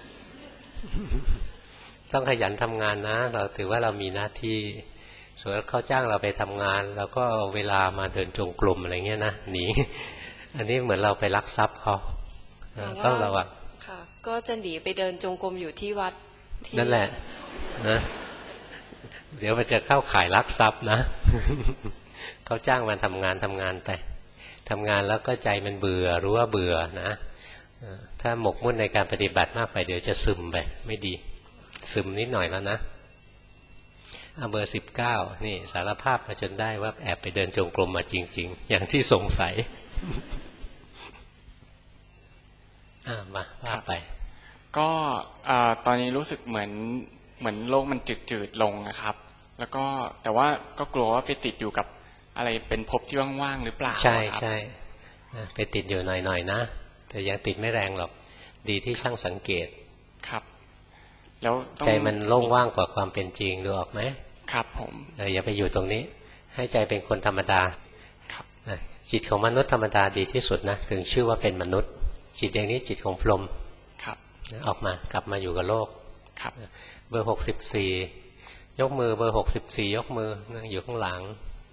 ต้องขยันทำงานนะเราถือว่าเรามีหน้าที่ส่วนเขาจ้างเราไปทำงานเราก็เวลามาเดินจงกรมอะไรเงี้ยนะหนีอันนี้เหมือนเราไปลักทรัพย์เขาต้องระวังค่ะก็จะหนีไปเดินจงกรมอยู่ที่วัดนั่นแหละนะเดี๋ยวมันจะเข้าข่ายลักทรัพย์นะเขาจ้างมาทำงานทำงานไปทำงานแล้วก็ใจมันเบื่อรู้ว่าเบื่อนะถ้าหมกมุ่นในการปฏิบัติมากไปเดี๋ยวจะซึมไปไม่ดีซึมนิดหน่อยแล้วนะเอาเบอร์สิบเก้านี่สารภาพมาจนได้ว่าแอบไปเดินจงกรมมาจริงๆอย่างที่สงสัยอ่ามาว่าไปก็ตอนนี้รู้สึกเหมือนเหมือนโลกมันจืดๆลงนะครับแล้วก็แต่ว่าก็กลัวว่าไปติดอยู่กับอะไรเป็นภพที่ว่างๆหรือเปล่าใช่ใช่ไปติดอยู่หน่อยๆนะแต่ยังติดไม่แรงหรอกดีที่ช่างสังเกตครับแล้วใจมันโล่งว่างกว่าความเป็นจริงดูออกไหมครับผมอย่าไปอยู่ตรงนี้ให้ใจเป็นคนธรรมดาจิตของมนุษย์ธรรมดาดีที่สุดนะถึงชื่อว่าเป็นมนุษย์จิตอย่างนี้จิตของพรหมออกมากลับมาอยู่กับโลกเบอร์หกสิบสี่ยกมือเบอร์หกสิบสี่ยกมืออยู่ข้างหลัง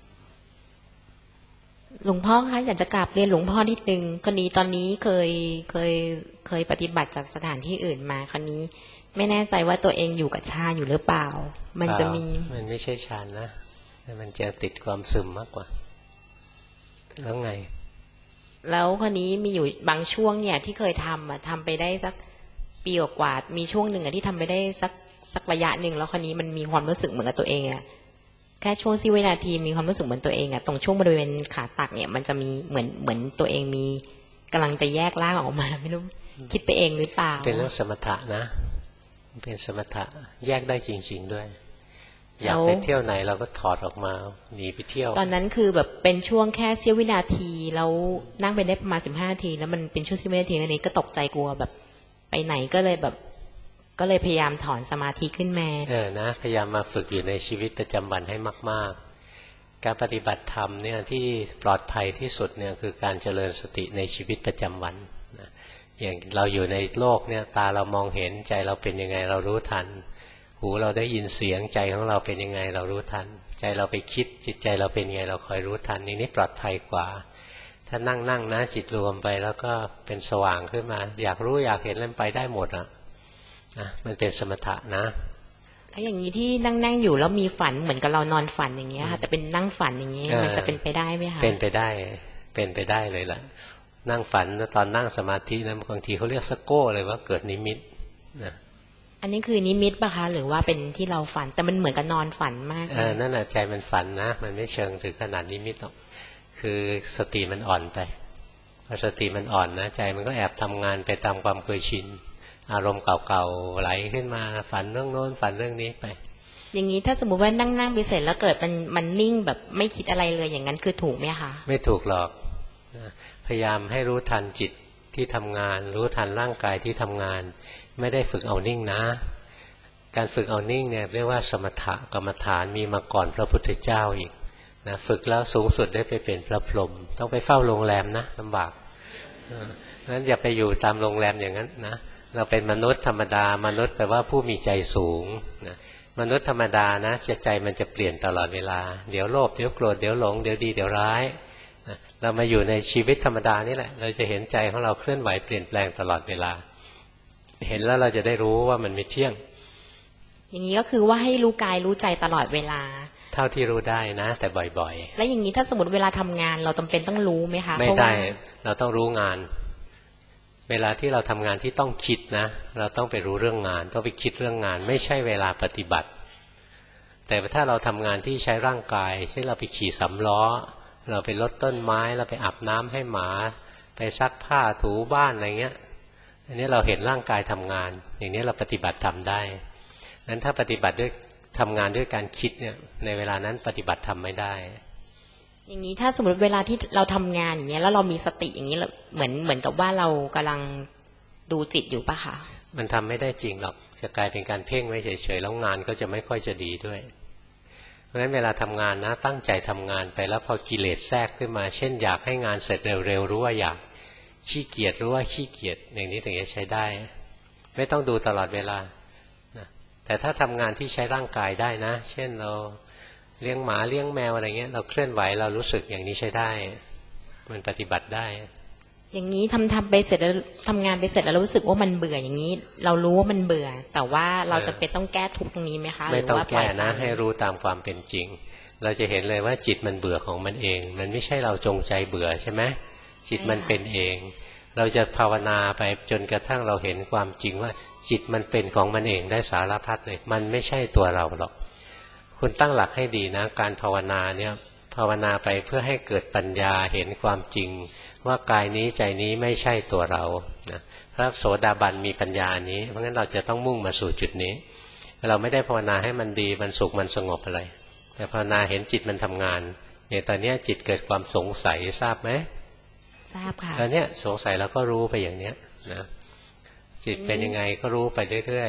หลวงพ่อคะอยากจะกราบเรียนหลวงพ่อนิดนึงคนนี้ตอนนี้เคยเคยเคยปฏิบัติจากสถานที่อื่นมาคนนี้ไม่แน่ใจว่าตัวเองอยู่กับฌานอยู่หรือเปล่ามันจะมีมันไม่ใช่ฌานนะมันจะติดความซึมมากกว่าแล้วไงแล้วคนนี้มีอยู่บางช่วงเนี่ยที่เคยทำอ่ะทำไปได้สักปีกว่ามีช่วงหนึ่งอ่ะที่ทำไปได้สักสักระยะหนึ่งแล้วคนนี้มันมีความรู้สึกเหมือนกับตัวเองอ่ะแค่ช่วงสิวินาทีมีความรู้สึกเหมือนตัวเองอ่ะตรงช่วงบริเวณขาตักเนี่ยมันจะมีเหมือนเหมือนตัวเองมีกำลังจะแยกร่างออกมาไม่รู้คิดไปเองหรือเปล่าเป็นเรื่องสมถะนะเป็นสมถะแยกได้จริงๆด้วยอยากไปเที่ยวไหนเราก็ถอดออกมาหนีไปเที่ยวตอนนั้นคือแบบเป็นช่วงแค่เสี้ยววินาทีแล้วนั่งไปได้ประมาณสิบห้านาทีแล้วมันเป็นช่วงเสี้ยววินาทีอันนี้ก็ตกใจกลัวแบบไปไหนก็เลยแบบก็เลยพยายามถอนสมาธิขึ้นมาเออนะพยายามมาฝึกอยู่ในชีวิตประจำวันให้มากๆการปฏิบัติธรรมเนี่ยที่ปลอดภัยที่สุดเนี่ยคือการเจริญสติในชีวิตประจำวันนะอย่างเราอยู่ในโลกเนี่ยตาเรามองเห็นใจเราเป็นยังไงเรารู้ทันหูเราได้ยินเสียงใจของเราเป็นยังไงเรารู้ทันใจเราไปคิดจิตใจเราเป็นยังไงเราคอยรู้ทันอย่างนี้ปลอดภัยกว่าถ้านั่งนั่งนะจิตรวมไปแล้วก็เป็นสว่างขึ้นมาอยากรู้อยากเห็นเล่นไปได้หมดอ่ะนะมันเป็นสมถะนะแล้วอย่างนี้ที่นั่งนั่งอยู่แล้วมีฝันเหมือนกับเรานอนฝันอย่างเงี้ยค่ะแต่เป็นนั่งฝันอย่างนี้มันจะเป็นไปได้ไหมคะเป็นไปได้เป็นไปได้เลยล่ะนั่งฝันตอนนั่งสมาธินะบางทีเขาเรียกสโก้เลยว่าเกิดนิมิตนะอันนี้คือนิมิตป่ะคะหรือว่าเป็นที่เราฝันแต่มันเหมือนกับนอนฝันมากเออนั่นแหละใจมันฝันนะมันไม่เชิงถึงขนาดนิมิตหรอกคือสติมันอ่อนไปพอสติมันอ่อนนะใจมันก็แอบทำงานไปตามความเคยชินอารมณ์เก่าๆไหลขึ้นมาฝันเรื่องโน้นฝันเรื่องนี้ไปอย่างนี้ถ้าสมมุติว่านั่งนั่งไปเสร็จแล้วเกิดมันมันนิ่งแบบไม่คิดอะไรเลยอย่างนั้นคือถูกไหมคะไม่ถูกหรอกพยายามให้รู้ทันจิตที่ทำงานรู้ทันร่างกายที่ทำงานไม่ได้ฝึกเอานิ่งนะการฝึกเอานิ่งเนี่ยเรียกว่าสมถะกรรมฐานมีมาก่อนพระพุทธเจ้าอีกนะฝึกแล้วสูงสุดได้ไปเป็นพระพรหมต้องไปเฝ้าโรงแรมนะลำบากงั้นอย่าไปอยู่ตามโรงแรมอย่างนั้นนะเราเป็นมนุษย์ธรรมดามนุษย์แปลว่าผู้มีใจสูงนะมนุษย์ธรรมดานะใจมันจะเปลี่ยนตลอดเวลาเดี๋ยวโลภเดี๋ยวโกรธเดี๋ยวหลงเดี๋ยวดีเดี๋ยวร้ายนะเรามาอยู่ในชีวิตธรรมดานี่แหละเราจะเห็นใจของเราเคลื่อนไหวเปลี่ยนแปลงตลอดเวลาเห็นแล้วเราจะได้รู้ว่ามันไม่เที่ยงอย่างนี้ก็คือว่าให้รู้กายรู้ใจตลอดเวลาเท่าที่รู้ได้นะแต่บ่อยๆแล้วอย่างนี้ถ้าสมมติเวลาทำงานเราจำเป็นต้องรู้ไหมคะไม่ได้เราต้องรู้งานเวลาที่เราทำงานที่ต้องคิดนะเราต้องไปรู้เรื่องงานต้องไปคิดเรื่องงานไม่ใช่เวลาปฏิบัติแต่ถ้าเราทำงานที่ใช้ร่างกายที่เราไปขี่สำล้อเราไปรดต้นไม้เราไปอาบน้ำให้หมาไปซักผ้าถูบ้านอะไรเงี้ยอันนี้เราเห็นร่างกายทำงานอย่างนี้เราปฏิบัติทำได้นั้นถ้าปฏิบัติด้วยทำงานด้วยการคิดเนี่ยในเวลานั้นปฏิบัติทำไม่ได้อย่างนี้ถ้าสมมติเวลาที่เราทำงานอย่างเงี้ยแล้วเรามีสติอย่างนี้เหมือนเหมือนกับว่าเรากำลังดูจิตอยู่ปะคะมันทำไม่ได้จริงหรอกจะกลายเป็นการเพ่งไว้เฉยๆแล้วงานก็จะไม่ค่อยจะดีด้วยเพราะฉะนั้นเวลาทำงานนะตั้งใจทำงานไปแล้วพอกิเลสแทรกขึ้นมาเช่นอยากให้งานเสร็จเร็วๆรู้ว่าอยากขี้เกียจรู้ว่าขี้เกียจอย่างนี้ถึงจะใช้ได้ไม่ต้องดูตลอดเวลาแต่ถ้าทำงานที่ใช้ร่างกายได้นะเช่นเราเลี้ยงหมาเลี้ยงแมวอะไรเงี้ยเราเคลื่อนไหวเรารู้สึกอย่างนี้ใช้ได้มันปฏิบัติได้อย่างนี้ทำทำไปเสร็จแล้วทำงานไปเสร็จแล้วรู้สึกว่ามันเบื่ออย่างนี้เรารู้ว่ามันเบื่อแต่ว่าเราจะเป็นต้องแก้ทุกตรงนี้ไหมคะไม่ต้องแก้นะให้รู้ตามความเป็นจริงเราจะเห็นเลยว่าจิตมันเบื่อของมันเองมันไม่ใช่เราจงใจเบื่อใช่ไหมจิตมันเป็นเองเราจะภาวนาไปจนกระทั่งเราเห็นความจริงว่าจิตมันเป็นของมันเองได้สารพัดเลยมันไม่ใช่ตัวเราหรอกคุณตั้งหลักให้ดีนะการภาวนาเนี่ยภาวนาไปเพื่อให้เกิดปัญญาเห็นความจริงว่ากายนี้ใจนี้ไม่ใช่ตัวเรานะพระโสดาบันมีปัญญานี้เพราะงั้นเราจะต้องมุ่งมาสู่จุดนี้เราไม่ได้ภาวนาให้มันดีมันสุขมันสงบอะไรแต่ภาวนาเห็นจิตมันทำงานเนี่ยตอนนี้จิตเกิดความสงสัยทราบไหมทราบค่ะตอนนี้สงสัยแล้วก็รู้ไปอย่างเนี้ยนะจิตเป็นยังไงก็รู้ไปเรื่อย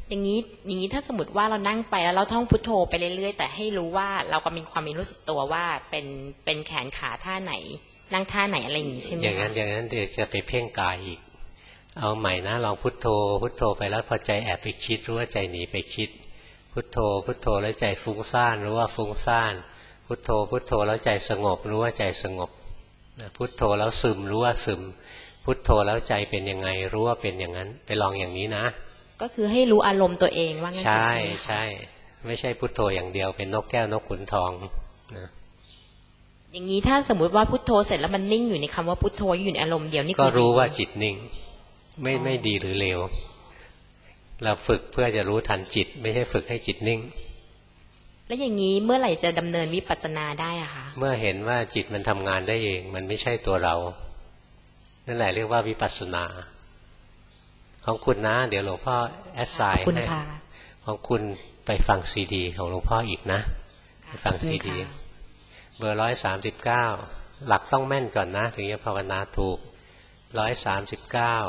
อย่างนี้อย่างนี้ถ้าสมมติว่าเรานั่งไปแล้วเราท่องพุทโธไปเรื่อยๆแต่ให้รู้ว่าเราก็มีความมีรู้สึกตัวว่าเป็นเป็นแขนขาท่าไหนนั่งท่าไหนอะไรอย่างนี้ใช่ไหมอย่างนั้นอย่างนั้นเดี๋ยวจะไปเพ่งกายอีกเอาใหม่นะลองพุทโธพุทโธไปแล้วพอใจแอบไปคิดรู้ว่าใจหนีไปคิดพุทโธพุทโธแล้วใจฟุ้งซ่านรู้ว่าฟุ้งซ่านพุทโธพุทโธแล้วใจสงบรู้ว่าใจสงบพุทโธแล้วซึมรู้ว่าซึมพุทโธแล้วใจเป็นยังไงรู้ว่าเป็นอย่างนั้นไปลองอย่างนี้นะก็คือให้รู้อารมณ์ตัวเองว่างั้นใช่ใช่ไม่ใช่พุทโธอย่างเดียวเป็นนกแก้วนกขุนทองนะอย่างนี้ถ้าสมมุติว่าพุทโธเสร็จแล้วมันนิ่งอยู่ในคำว่าพุทโธอยู่ในอารมณ์เดียวนี่ก็รู้ว่าจิตนิ่งไม่ไม่ดีหรือเลวเราฝึกเพื่อจะรู้ทันจิตไม่ใช่ฝึกให้จิตนิ่งแล้วอย่างนี้เมื่อไหร่จะดำเนินวิปัสสนาได้อะคะเมื่อเห็นว่าจิตมันทำงานได้เองมันไม่ใช่ตัวเรานั่นแหละเรียกว่าวิปัสสนาของคุณนะเดี๋ยวหลวงพ่อแอสไซน์ให้ของคุณไปฟังซีดีของหลวงพ่ออีกนะไปฟังซีดีเบอร์ร้อยสามสิบเก้าหลักต้องแม่นก่อนนะถึงจะภาวนาถูกร้อยสามสิบเก้า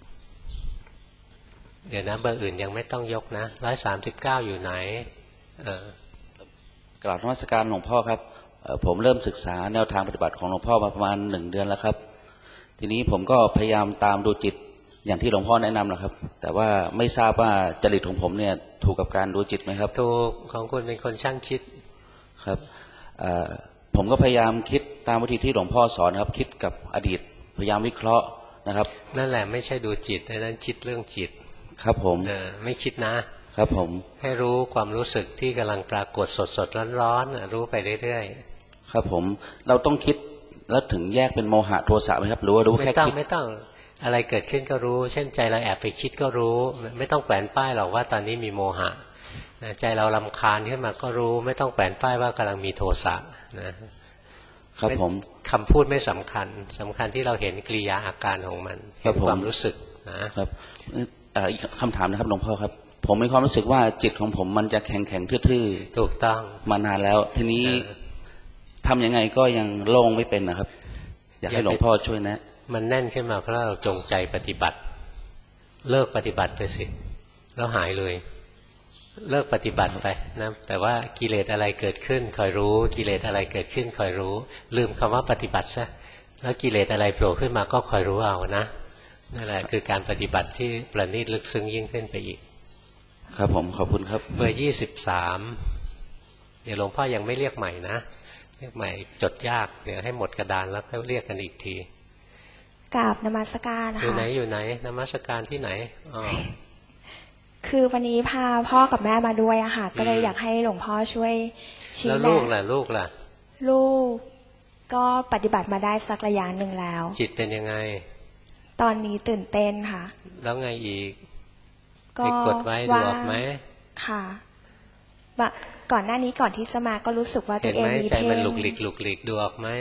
เดี๋ยวนะเบอร์อื่นยังไม่ต้องยกนะร้อยสามสิบเก้าอยู่ไหนเออกราบนมัสการหลวงพ่อครับผมเริ่มศึกษาแนวทางปฏิบัติของหลวงพ่อมาประมาณหนึ่งเดือนแล้วครับทีนี้ผมก็พยายามตามดูจิตอย่างที่หลวงพ่อแนะนำนะครับแต่ว่าไม่ทราบว่าจริตของผมเนี่ยถูกกับการดูจิตไหมครับถูกของคุณเป็นคนช่างคิดครับผมก็พยายามคิดตามวิธีที่หลวงพ่อสอนครับคิดกับอดีตพยายามวิเคราะห์นะครับนั่นแหละไม่ใช่ดูจิตนั่นคิดเรื่องจิตครับผมเออไม่คิดนะครับผมให้รู้ความรู้สึกที่กำลังปรากฏสดสดร้อนร้อนรู้ไปเรื่อยๆครับผมเราต้องคิดแล้วถึงแยกเป็นโมหะโทสะไหมครับหรือว่ารู้แค่คิดไม่ต้องไม่ต้องอะไรเกิดขึ้นก็รู้เช่นใจเราแอบไปคิดก็รู้ไม่ต้องแขวนป้ายหรอกว่าตอนนี้มีโมหะใจเรารำคาญขึ้นมาก็รู้ไม่ต้องแขวนป้ายว่ากำลังมีโทสะนะครับผมคำพูดไม่สำคัญสำคัญที่เราเห็นกิริยาอาการของมันเห็นความรู้สึกนะครับอีกคำถามนะครับหลวงพ่อครับผมมีความรู้สึกว่าจิตของผมมันจะแข็งแข็งทื่อๆถูกต้องมานานแล้วทีนี้ทำยังไงก็ยังโล่งไม่เป็นนะครับอยากให้หลวงพ่อช่วยนะมันแน่นขึ้นมาเพราะเราจงใจปฏิบัติเลิกปฏิบัติไปสิแล้วหายเลยเลิกปฏิบัติไปนะแต่ว่ากิเลสอะไรเกิดขึ้นคอยรู้กิเลสอะไรเกิดขึ้นคอยรู้ลืมคำว่าปฏิบัติซะแล้วกิเลสอะไรโผล่ขึ้นมาก็คอยรู้เอานะนั่นแหละคือการปฏิบัติที่ประณีตลึกซึ้งยิ่งขึ้นไปอีกครับผมขอบคุณครับเบอร์ยี่สิบสามเดี๋ยวหลวงพ่อยังไม่เรียกใหม่นะเรียกใหม่จดยากเดี๋ยวให้หมดกระดานแล้วค่อยเรียกกันอีกทีกราบนมัสการค่ะอยู่ไหนอยู่ไหนนมัสการที่ไหนอ๋อคือวันนี้พาพ่อกับแม่มาด้วยอะค่ะก็เลยอยากให้หลวงพ่อช่วยชี้แนะแล้วลูกล่ะลูกล่ะลูกก็ปฏิบัติมาได้สักระยะหนึ่งแล้วจิตเป็นยังไงตอนนี้ตื่นเต้นค่ะแล้วไงอีกก็กดไว้ดูออกไหมค่ะว่าก่อนหน้านี้ก่อนที่จะมาก็รู้สึกว่าตัวเองมีเพ่งใจมันหลุกหลิกหลุกหลิกดูออกไหม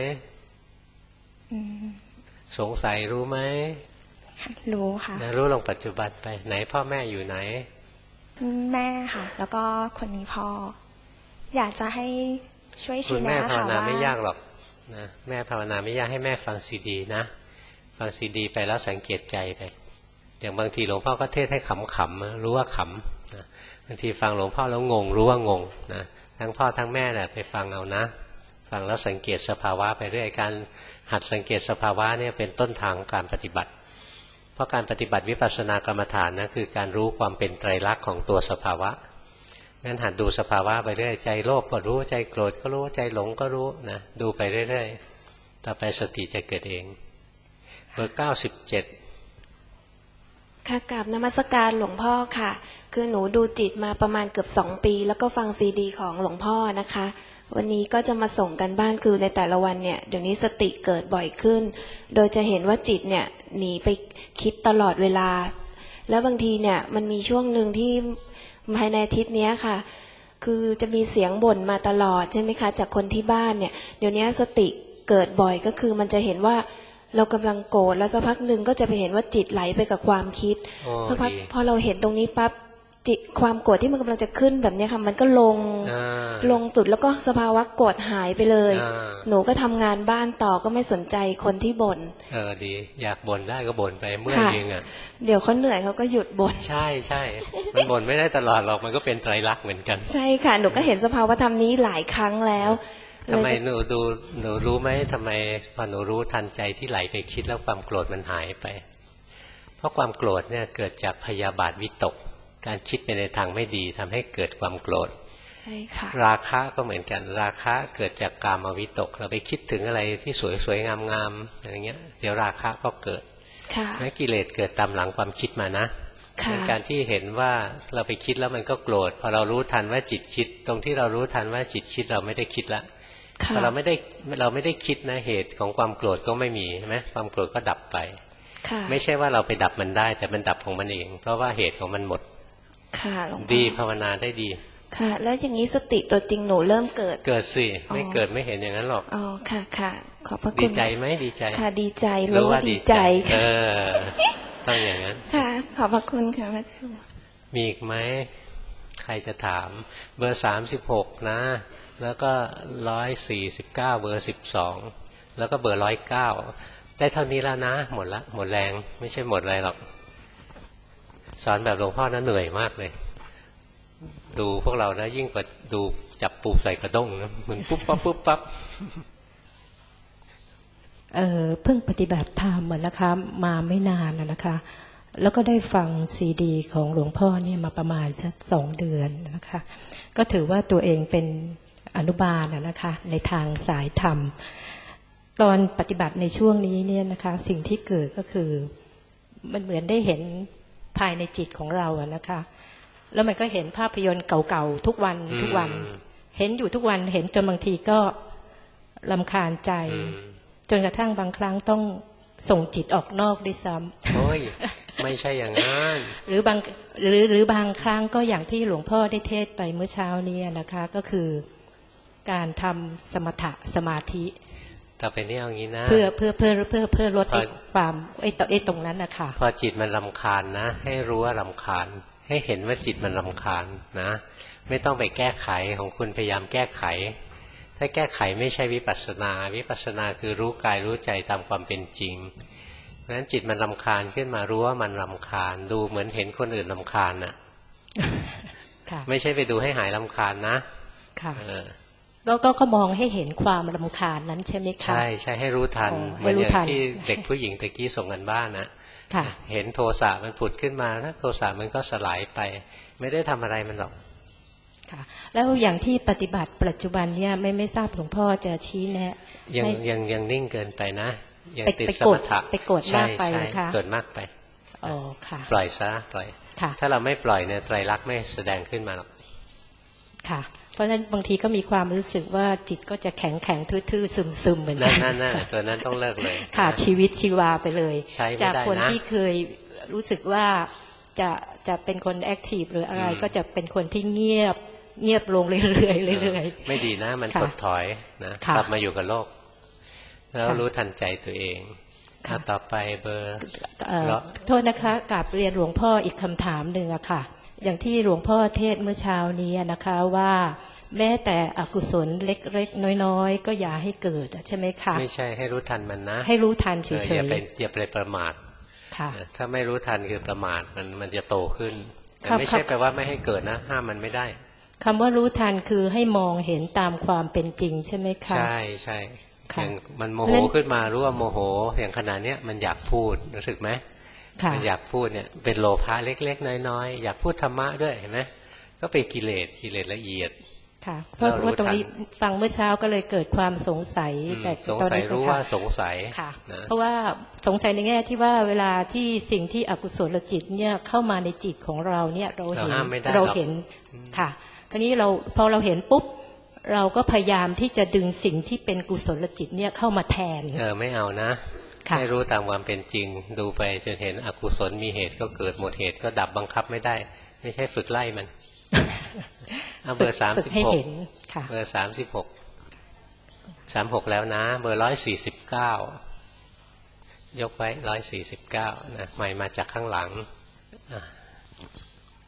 สงสัยรู้ไหมรู้ค่ะรู้ลงปัจจุบันไปไหนพ่อแม่อยู่ไหนแม่ค่ะแล้วก็คนนี้พ่ออยากจะให้ช่วยชี้แนะค่ะว่าแม่ภาวนาไม่ยากหรอกนะแม่ภาวนาไม่ยากให้แม่ฟังซีดีนะฟังซีดีไปแล้วสังเกตใจไปอย่างบางทีหลวงพ่อก็เทศให้ขำๆรู้ว่าขำนะบางทีฟังหลวงพ่อแล้วงงรู้ว่างงนะทั้งพ่อทั้งแม่แหละไปฟังเอานะฟังแล้วสังเกตสภาวะไปเรื่อยการหัดสังเกตสภาวะเนี่ยเป็นต้นทางการปฏิบัติเพราะการปฏิบัติวิปัสสนากรรมฐานนะคือการรู้ความเป็นไตรลักษณ์ของตัวสภาวะงั้นหัดดูสภาวะไปเรื่อยใจโลภก็รู้ใจโกรธก็รู้ใจหลงก็รู้นะดูไปเรื่อยๆต่อไปสติจะเกิดเองเบอร์เก้าสิบเจ็ดค่ะกราบนมัสการหลวงพ่อค่ะคือหนูดูจิตมาประมาณเกือบสองปีแล้วก็ฟังซีดีของหลวงพ่อนะคะวันนี้ก็จะมาส่งกันบ้านคือในแต่ละวันเนี่ยเดี๋ยวนี้สติเกิดบ่อยขึ้นโดยจะเห็นว่าจิตเนี่ยหนีไปคิดตลอดเวลาแล้วบางทีเนี่ยมันมีช่วงหนึ่งที่ภายในอาทิตย์นี้ค่ะคือจะมีเสียงบ่นมาตลอดใช่ไหมคะจากคนที่บ้านเนี่ยเดี๋ยวนี้สติเกิดบ่อยก็คือมันจะเห็นว่าเรากำลังโกรธแล้วสักพักหนึ่งก็จะไปเห็นว่าจิตไหลไปกับความคิดสักพักพอเราเห็นตรงนี้ปั๊บจิตความโกรธที่มันกำลังจะขึ้นแบบนี้ค่ะมันก็ลงลงสุดแล้วก็สภาวะโกรธหายไปเลยหนูก็ทำงานบ้านต่อก็ไม่สนใจคนที่บ่นเออดีอยากบ่นได้ก็บ่นไปเมื่อเองอ่ะเดี๋ยวเขาเหนื่อยเขาก็หยุดบ่นใช่ใช่มันบ่นไม่ได้ตลอดหรอกมันก็เป็นไตรลักษณ์เหมือนกันใช่ค่ะหนูก็เห็นสภาวะธรรมนี้หลายครั้งแล้วทำไมหนูดูหนูรู้ไหมทำไมพอหนูรู้ทันใจที่ไหลไปคิดแล้วความโกรธมันหายไปเพราะความโกรธเนี่ยเกิดจากพยาบาทวิตกการคิดไปในทางไม่ดีทำให้เกิดความโกรธใช่ค่ะราคะก็เหมือนกันราคะเกิดจากกามวิตกเราไปคิดถึงอะไรที่สวยๆงามๆอะไรเงี้ยเดี๋ยวราคะก็เกิดค่ะกิเลสเกิดตามหลังความคิดมานะการที่เห็นว่าเราไปคิดแล้วมันก็โกรธพอเรารู้ทันว่าจิตคิดตรงที่เรารู้ทันว่าจิตคิดเราไม่ได้คิดละพอเราไม่ได้เราไม่ได้คิดนะเหตุของความโกรธก็ไม่มีใช่ไหมความโกรธก็ดับไปไม่ใช่ว่าเราไปดับมันได้แต่มันดับของมันเองเพราะว่าเหตุของมันหมดค่ะหลวงพ่อดีภาวนาได้ดีค่ะแล้วอย่างนี้สติตัวจริงหนูเริ่มเกิดเกิดสิไม่เกิดไม่เห็นอย่างนั้นหรอกอ๋อค่ะค่ะขอบพระคุณดีใจไหมดีใจค่ะดีใจรู้ว่าดีใจเออต้องอย่างนั้นค่ะขอบพระคุณค่ะพระครูมีอีกไหมใครจะถามเบอร์สามสิบหกนะแล้วก็ร้อยสี่สิบเก้าเบอร์สิบสองแล้วก็เบอร์ร้อยเก้าได้เท่านี้แล้วนะหมดละหมดแรงไม่ใช่หมดอะไรหรอกสอนแบบหลวงพ่อนะเหนื่อยมากเลยดูพวกเรานะยิ่งกว่าดูจับปูใส่กระด้งนะมันปุ๊บปั๊บปุ๊บปั๊บเออเพิ่งปฏิบัติธรรมนะคะมาไม่นานนะคะแล้วก็ได้ฟังซีดีของหลวงพ่อเนี่ยมาประมาณสักสองเดือนนะคะก็ถือว่าตัวเองเป็นอนุบาลนะคะในทางสายธรรมตอนปฏิบัติในช่วงนี้เนี่ยนะคะสิ่งที่เกิดก็คือมันเหมือนได้เห็นภายในจิตของเราอะนะคะแล้วมันก็เห็นภาพยนตร์เก่าๆทุกวันทุกวันเห็นอยู่ทุกวันเห็นจนบางทีก็รำคาญใจจนกระทั่งบางครั้งต้องส่งจิตออกนอกด้วยซ้ำโอ้ยไม่ใช่อย่างนั้นหรือบางหรือหรือบางครั้งก็อย่างที่หลวงพ่อได้เทศไปเมื่อเช้านี้นะคะก็คือการทำสมถะสมาธิต่อไปนี้เอางี้นะเพื่อเพื่อเพื่อเพื่อเพื่อลดความไอ้ตไอ้ตรงนั้นนะคะพอจิตมันรำคาญนะให้รู้ว่ารำคาญให้เห็นว่าจิตมันรำคาญนะไม่ต้องไปแก้ไขของคุณพยายามแก้ไขถ้าแก้ไขไม่ใช่วิปัสสนาวิปัสสนาคือรู้กายรู้ใจตามความเป็นจริงเพราะฉะนั้นจิตมันรำคาญขึ้นมารู้ว่ามันรำคาญดูเหมือนเห็นคนอื่นรำคาญน่ะไม่ใช่ไปดูให้หายรำคาญนะค่ะแล้วก็ก็มองให้เห็นความรำคาญนั้นใช่ไหมคะใช่ใช่ให้รู้ทันเหมือนอย่างที่เด็กผู้หญิงตะกี้ส่งกันบ้านนะเห็นโทสะมันผุดขึ้นมาแล้วโทสะมันก็สลายไปไม่ได้ทำอะไรมันหรอกค่ะแล้วอย่างที่ปฏิบัติปัจจุบันเนี่ยไม่ไม่ทราบหลวงพ่อจะชี้แนะยังยังยังนิ่งเกินไปนะยังติดสมถะไปกดมากไปนะคะเกิดมากไปอ๋อค่ะปล่อยซะปล่อยถ้าเราไม่ปล่อยเนี่ยไตรลักษณ์ไม่แสดงขึ้นมาหรอกค่ะเพราะฉะนั้นบางทีก็มีความรู้สึกว่าจิตก็จะแข็งแข็งทื่อๆซึมๆเหมือนกันนั่นนั่นตัวนั้นต้องเลิกเลยค่ะชีวิตชีวาไปเลยจากคนที่เคยรู้สึกว่าจะจะเป็นคนแอคทีฟหรืออะไรก็จะเป็นคนที่เงียบเงียบลงเรื่อยๆเรื่อยๆไม่ดีนะมันถดถอยนะกลับมาอยู่กับโลกแล้วรู้ทันใจตัวเองต่อไปเบอร์โทษนะคะกลับเรียนหลวงพ่ออีกคำถามหนึ่งอะค่ะอย่างที่หลวงพ่อเทศเมื่อเช้านี้นะคะว่าแม้แต่อกุศลเล็กๆน้อยๆก็อย่าให้เกิดใช่ไหมคะไม่ใช่ให้รู้ทันมันนะให้รู้ทันเฉยๆอย่าไปอย่าไปประมาทถ้าไม่รู้ทันคือประมาทมันมันจะโตขึ้นแต่ไม่ใช่แปลว่าไม่ให้เกิดนะห้ามมันไม่ได้คำว่ารู้ทันคือให้มองเห็นตามความเป็นจริงใช่ไหมคะใช่ใช่อย่างมันโมโหขึ้นมารู้ว่าโมโหอย่างขนาดเนี้ยมันอยากพูดรู้สึกไหมมันอยากพูดเนี่ยเป็นโลภะเล็กๆน้อยๆอยากพูดธรรมะด้วยเห็นไหมก็เป็นกิเลสกิเลสละเอียดค่ะเพราะว่าตรงนี้ฟังเมื่อเช้าก็เลยเกิดความสงสัยแต่สงสัยรู้ว่าสงสัยค่ะเพราะว่าสงสัยในแง่ที่ว่าเวลาที่สิ่งที่อกุศลจิตเนี่ยเข้ามาในจิตของเราเนี่ยเราเห็นเราเห็นค่ะคราวนี้เราพอเราเห็นปุ๊บเราก็พยายามที่จะดึงสิ่งที่เป็นกุศลจิตเนี่ยเข้ามาแทนเออไม่เอานะให้รู้ตามความเป็นจริงดูไปจนเห็นอกุศลมีเหตุก็เกิดหมดเหตุก็ดับบังคับไม่ได้ไม่ใช่ฝึกไล่มันเอาเบอร์สามสิบหกเบอร์สามสิบหกสามหกแล้วนะเบอร์ร้อยสี่สิบเก้ายกไว้ร้อยสี่สิบเก้านะใหม่มาจากข้างหลัง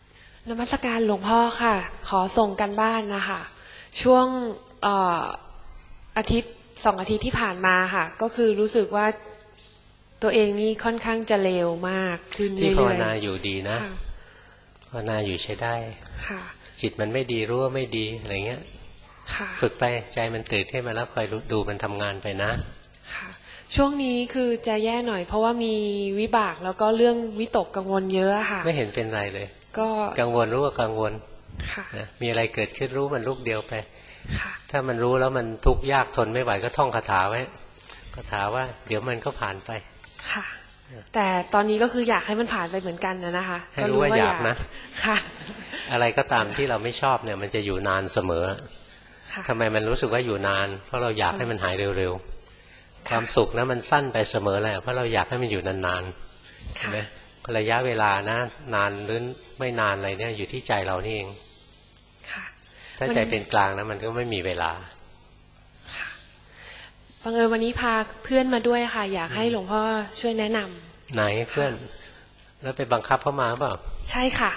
นมัสการหลวงพ่อค่ะขอส่งกันบ้านนะคะช่วงเอ่ออาทิตย์สองอาทิตย์ที่ผ่านมาค่ะก็คือรู้สึกว่าตัวเองนี่ค่อนข้างจะเลวมากขึ้นเรื่อยๆที่ภาวนาอยู่ดีนะภาวนาอยู่ใช้ได้จิตมันไม่ดีรู้ว่าไม่ดีอะไรเงี้ยฝึกไปใจมันตื่นขึ้นมาแล้วคอยดูมันทำงานไปนะช่วงนี้คือจะแย่หน่อยเพราะว่ามีวิบากแล้วก็เรื่องวิตกกังวลเยอะค่ะไม่เห็นเป็นไรเลยก็กังวลรู้ว่ากังวลนะมีอะไรเกิดขึ้นรู้มันลูกเดียวไปถ้ามันรู้แล้วมันทุกข์ยากทนไม่ไหวก็ท่องคาถาไว้คาถาว่าเดี๋ยวมันก็ผ่านไปค่ะแต่ตอนนี้ก็คืออยากให้มันผ่านไปเหมือนกันนะนะคะให้รู้ว่าอยากนะค่ะอะไรก็ตามที่เราไม่ชอบเนี่ยมันจะอยู่นานเสมอทำไมมันรู้สึกว่าอยู่นานเพราะเราอยากให้มันหายเร็วๆความสุขนะมันสั้นไปเสมอเลยเพราะเราอยากให้มันอยู่นานๆใช่ไหมระยะเวลานะนานหรือไม่นานอะไรเนี่ยอยู่ที่ใจเรานี่เองถ้าใจเป็นกลางนะมันก็ไม่มีเวลาบังเอิญวันนี้พาเพื่อนมาด้วยค่ะอยากให้หลวงพ่อช่วยแนะนำไหนเพื่อนแล้วไปบังคับเขามาเปล่าใช่ค่ะ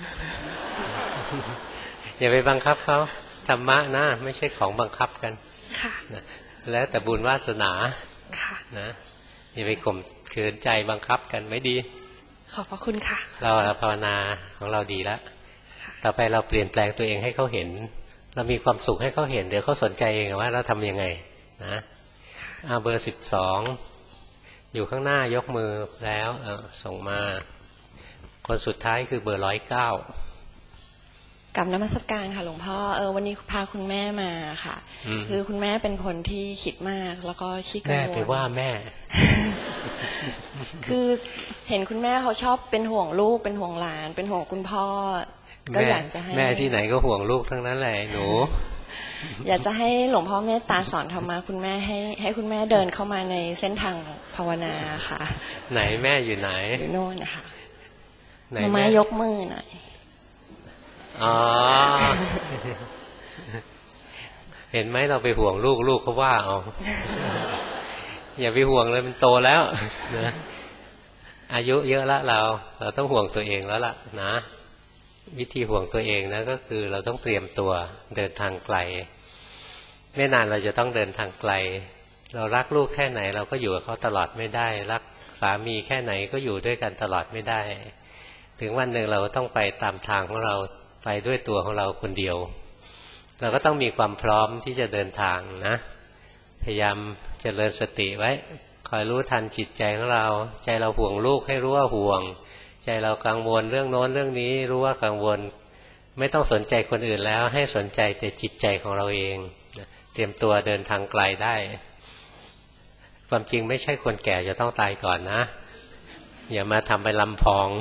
อย่าไปบังคับเขาธรรมะนะไม่ใช่ของบังคับกันค่ะแล้วแต่บุญวาสนาค่ะนะอย่าไปข่มขืนใจบังคับกันไม่ดีขอบพระคุณค่ะเราภาวนาของเราดีแล้วต่อไปเราเปลี่ยนแปลงตัวเองให้เขาเห็นเรามีความสุขให้เขาเห็นเดี๋ยวเขาสนใจเองว่าเราทำยังไงนะเอาเบอร์สิบสองอยู่ข้างหน้ายกมือแล้วส่งมาคนสุดท้ายคือเบอร์ร้อยเก้ากับนมัสการค่ะหลวงพ่อเออวันนี้พาคุณแม่มาค่ะคือคุณแม่เป็นคนที่คิดมากแล้วก็ขี้กังวลแม่ไปว่าแม่ คือเห็นคุณแม่เขาชอบเป็นห่วงลูกเป็นห่วงหลานเป็นห่วงคุณพ่อก็อยากจะให้แม่ที่ไหนก็ห่วงลูกทั้งนั้นแหละหนูอยากจะให้หลวงพ่อเมตตาสอนธรรมะคุณแม่ให้ให้คุณแม่เดินเข้ามาในเส้นทางภาวนาค่ะไหนแม่อยู่ไหนอยู่โน่นนะคะไหนแม่ยกมือหน่อยอ๋อ เห็นไหมเราไปห่วงลูกลูกเขาว่าเอา อย่าไปห่วงเลยมันโตแล้วนะอายุเยอะแล้วเราเราต้องห่วงตัวเองแล้วล่ะนะวิธีห่วงตัวเองนะก็คือเราต้องเตรียมตัวเดินทางไกลไม่นานเราจะต้องเดินทางไกลเรารักลูกแค่ไหนเราก็อยู่กับเขาตลอดไม่ได้รักสามีแค่ไหนก็อยู่ด้วยกันตลอดไม่ได้ถึงวันหนึ่งเราต้องไปตามทางของเราไปด้วยตัวของเราคนเดียวเราก็ต้องมีความพร้อมที่จะเดินทางนะพยายามเจริญสติไว้คอยรู้ทันจิตใจของเราใจเราห่วงลูกให้รู้ว่าห่วงใจเรากังวลเรื่องโน้นเรื่องนี้รู้ว่ากังวลไม่ต้องสนใจคนอื่นแล้วให้สนใจแต่จิตใจของเราเองเตรียมตัวเดินทางไกลได้ความจริงไม่ใช่คนแก่จะต้องตายก่อนนะอย่ามาทำไปลำพอง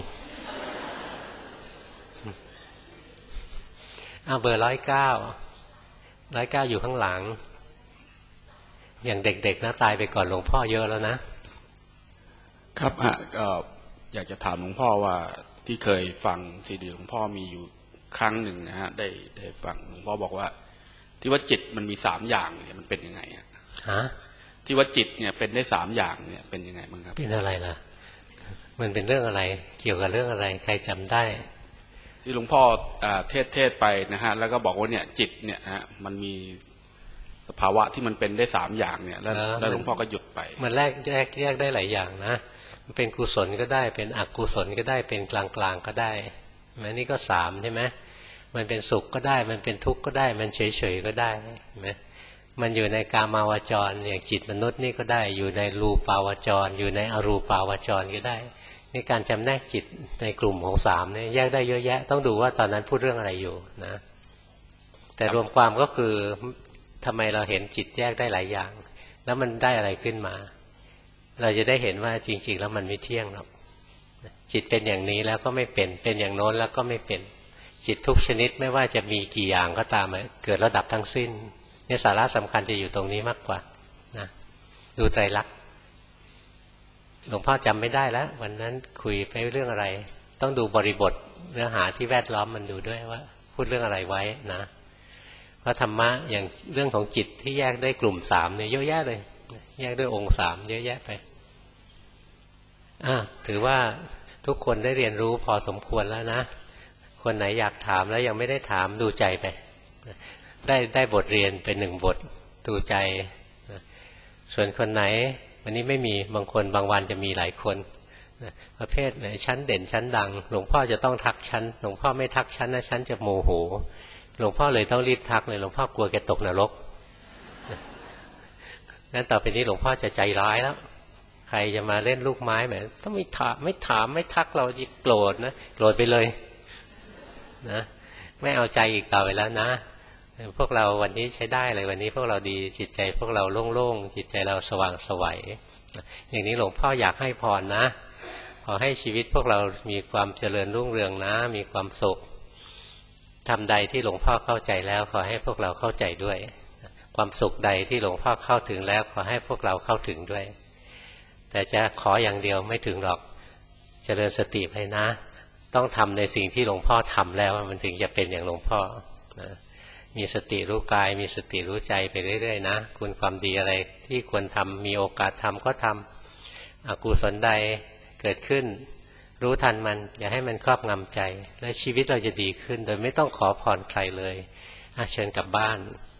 เอาเบอร์ร้อยเก้าร้อยเก้าอยู่ข้างหลังอย่างเด็กๆนะตายไปก่อนหลวงพ่อเยอะแล้วนะครับฮะก็อยากจะถามหลวงพ่อว่าที่เคยฟังซีดีหลวงพ่อมีอยู่ครั้งหนึ่งนะฮะได้ได้ฟังหลวงพ่อบอกว่าที่ว่าจิตมันมีสามอย่างเนี่ยมันเป็นยังไงฮะที่ว่าจิตเนี่ยเป็นได้สามอย่างเนี่ยเป็นยังไงบ้างครับเป็นอะไรล่ะมันเป็นเรื่องอะไรเกี่ยวกับเรื่องอะไรใครจำได้ที่หลวงพ่อเทศเทศไปนะฮะแล้วก็บอกว่าเนี่ยจิตเนี่ยฮะมันมีสภาวะที่มันเป็นได้สามอย่างเนี่ยแล้วแล้วหลวงพ่อก็หยุดไปมันแรกแยกแยกได้หลายอย่างนะมันเป็นกุศลก็ได้เป็นอกุศลก็ได้เป็นกลางกลางก็ได้แม้นี่ก็สามใช่ไหมมันเป็นสุขก็ได้มันเป็นทุกข์ก็ได้มันเฉยเฉยก็ได้ใช่ไหมมันอยู่ในกามาวจรอย่างจิตมนุษย์นี่ก็ได้อยู่ในรูปาวจรอยู่ในอรูปาวจรก็ได้ในการจำแนกจิตในกลุ่มของสามเนี่ยแยกได้เยอะแยะต้องดูว่าตอนนั้นพูดเรื่องอะไรอยู่นะแต่รวมความก็คือทำไมเราเห็นจิตแยกได้หลายอย่างแล้วมันได้อะไรขึ้นมาเราจะได้เห็นว่าจริงๆแล้วมันไม่เที่ยงหรอกจิตเป็นอย่างนี้แล้วก็ไม่เป็นเป็นอย่างโน้นแล้วก็ไม่เป็นจิตทุกชนิดไม่ว่าจะมีกี่อย่างก็ตามเกิดระดับทั้งสิ้นเนี่ยสาระสำคัญจะอยู่ตรงนี้มากกว่านะดูไตรลักษณ์หลวงพ่อจำไม่ได้แล้ววันนั้นคุยไปเรื่องอะไรต้องดูบริบทเนื้อหาที่แวดล้อมมันดูด้วยว่าพูดเรื่องอะไรไว้นะเพราะธรรมะอย่างเรื่องของจิตที่แยกได้กลุ่มสามเนี่ยเยอะแยะเลยแยกด้วยองค์สามเยอะแยะไปอ่ะถือว่าทุกคนได้เรียนรู้พอสมควรแล้วนะคนไหนอยากถามแล้วยังไม่ได้ถามดูใจไปได้ได้บทเรียนเป็นหนึ่งบทดูใจส่วนคนไหนวันนี้ไม่มีบางคนบางวันจะมีหลายคนประเภทไหนชั้นเด่นชั้นดังหลวงพ่อจะต้องทักชั้นหลวงพ่อไม่ทักชั้นนะชั้นจะโมโหหลวงพ่อเลยต้องรีบทักเลยหลวงพ่อกลัวแกตกนรกงั้นต่อไปนี้หลวงพ่อจะใจร้ายแล้วใครจะมาเล่นลูกไม้แบบต้องไม่ถามไม่ถามไม่ทักเราจะโกรธนะโกรธไปเลยนะไม่เอาใจอีกต่อไปแล้วนะพวกเราวันนี้ใช้ได้เลยวันนี้พวกเราดีจิตใจพวกเราโล่งๆจิตใจเราสว่างไสวอย่างนี้หลวงพ่ออยากให้พรนะขอให้ชีวิตพวกเรามีความเจริญรุ่งเรืองนะมีความสุขทำใดที่หลวงพ่อเข้าใจแล้วขอให้พวกเราเข้าใจด้วยความสุขใดที่หลวงพ่อเข้าถึงแล้วขอให้พวกเราเข้าถึงด้วยแต่จะขออย่างเดียวไม่ถึงหรอกเจริญสติไปนะต้องทำในสิ่งที่หลวงพ่อทำแล้วมันถึงจะเป็นอย่างหลวงพ่อนะมีสติรู้กายมีสติรู้ใจไปเรื่อยๆนะคุณความดีอะไรที่ควรทำมีโอกาสทำก็ทำอกุศลใดเกิดขึ้นรู้ทันมันอย่าให้มันครอบงำใจและชีวิตเราจะดีขึ้นโดยไม่ต้องขอพรใครเลยเชิญกลับบ้าน